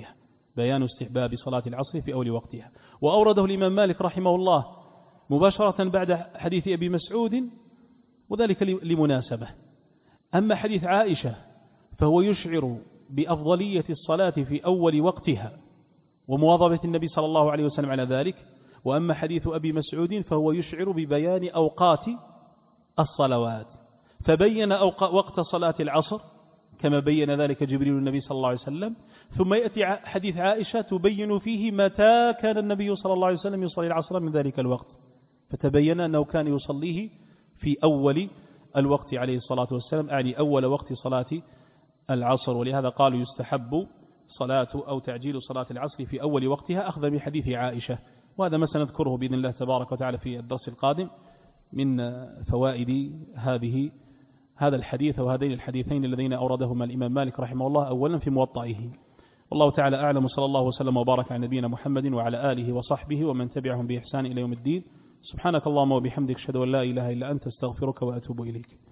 أول وقتها. وأورده الإمام مالك رحمه الله مباشرة بعد حديث أبي مسعود، وذلك لمناسبة. أما حديث عائشة فهو يشعر بأفضلية الصلاة في أول وقتها ومواظبة النبي صلى الله عليه وسلم على ذلك. وأما حديث أبي مسعود فهو يشعر ببيان أوقات الصلوات، فبين وقت صلاة العصر كما بين ذلك جبريل النبي صلى الله عليه وسلم، ثم يأتي حديث عائشة تبين فيه متى كان النبي صلى الله عليه وسلم يصلي العصر من ذلك الوقت، فتبين أنه كان يصليه في أول الوقت عليه الصلاة والسلام، يعني أول وقت صلاة العصر. ولهذا قالوا يستحب صلاة أو تعجيل صلاة العصر في أول وقتها أخذ من حديث عائشة. وهذا ما سنذكره بإذن الله تبارك وتعالى في الدرس القادم من فوائد هذا الحديث وهذين الحديثين الذين أوردهما الإمام مالك رحمه الله أولا في موطئه. والله تعالى أعلم، صلى الله وسلم وبارك على نبينا محمد وعلى آله وصحبه ومن تبعهم بإحسان إلى يوم الدين. سبحانك اللهم وبحمدك أشهد أن لا إله إلا أنت استغفرك وأتوب إليك.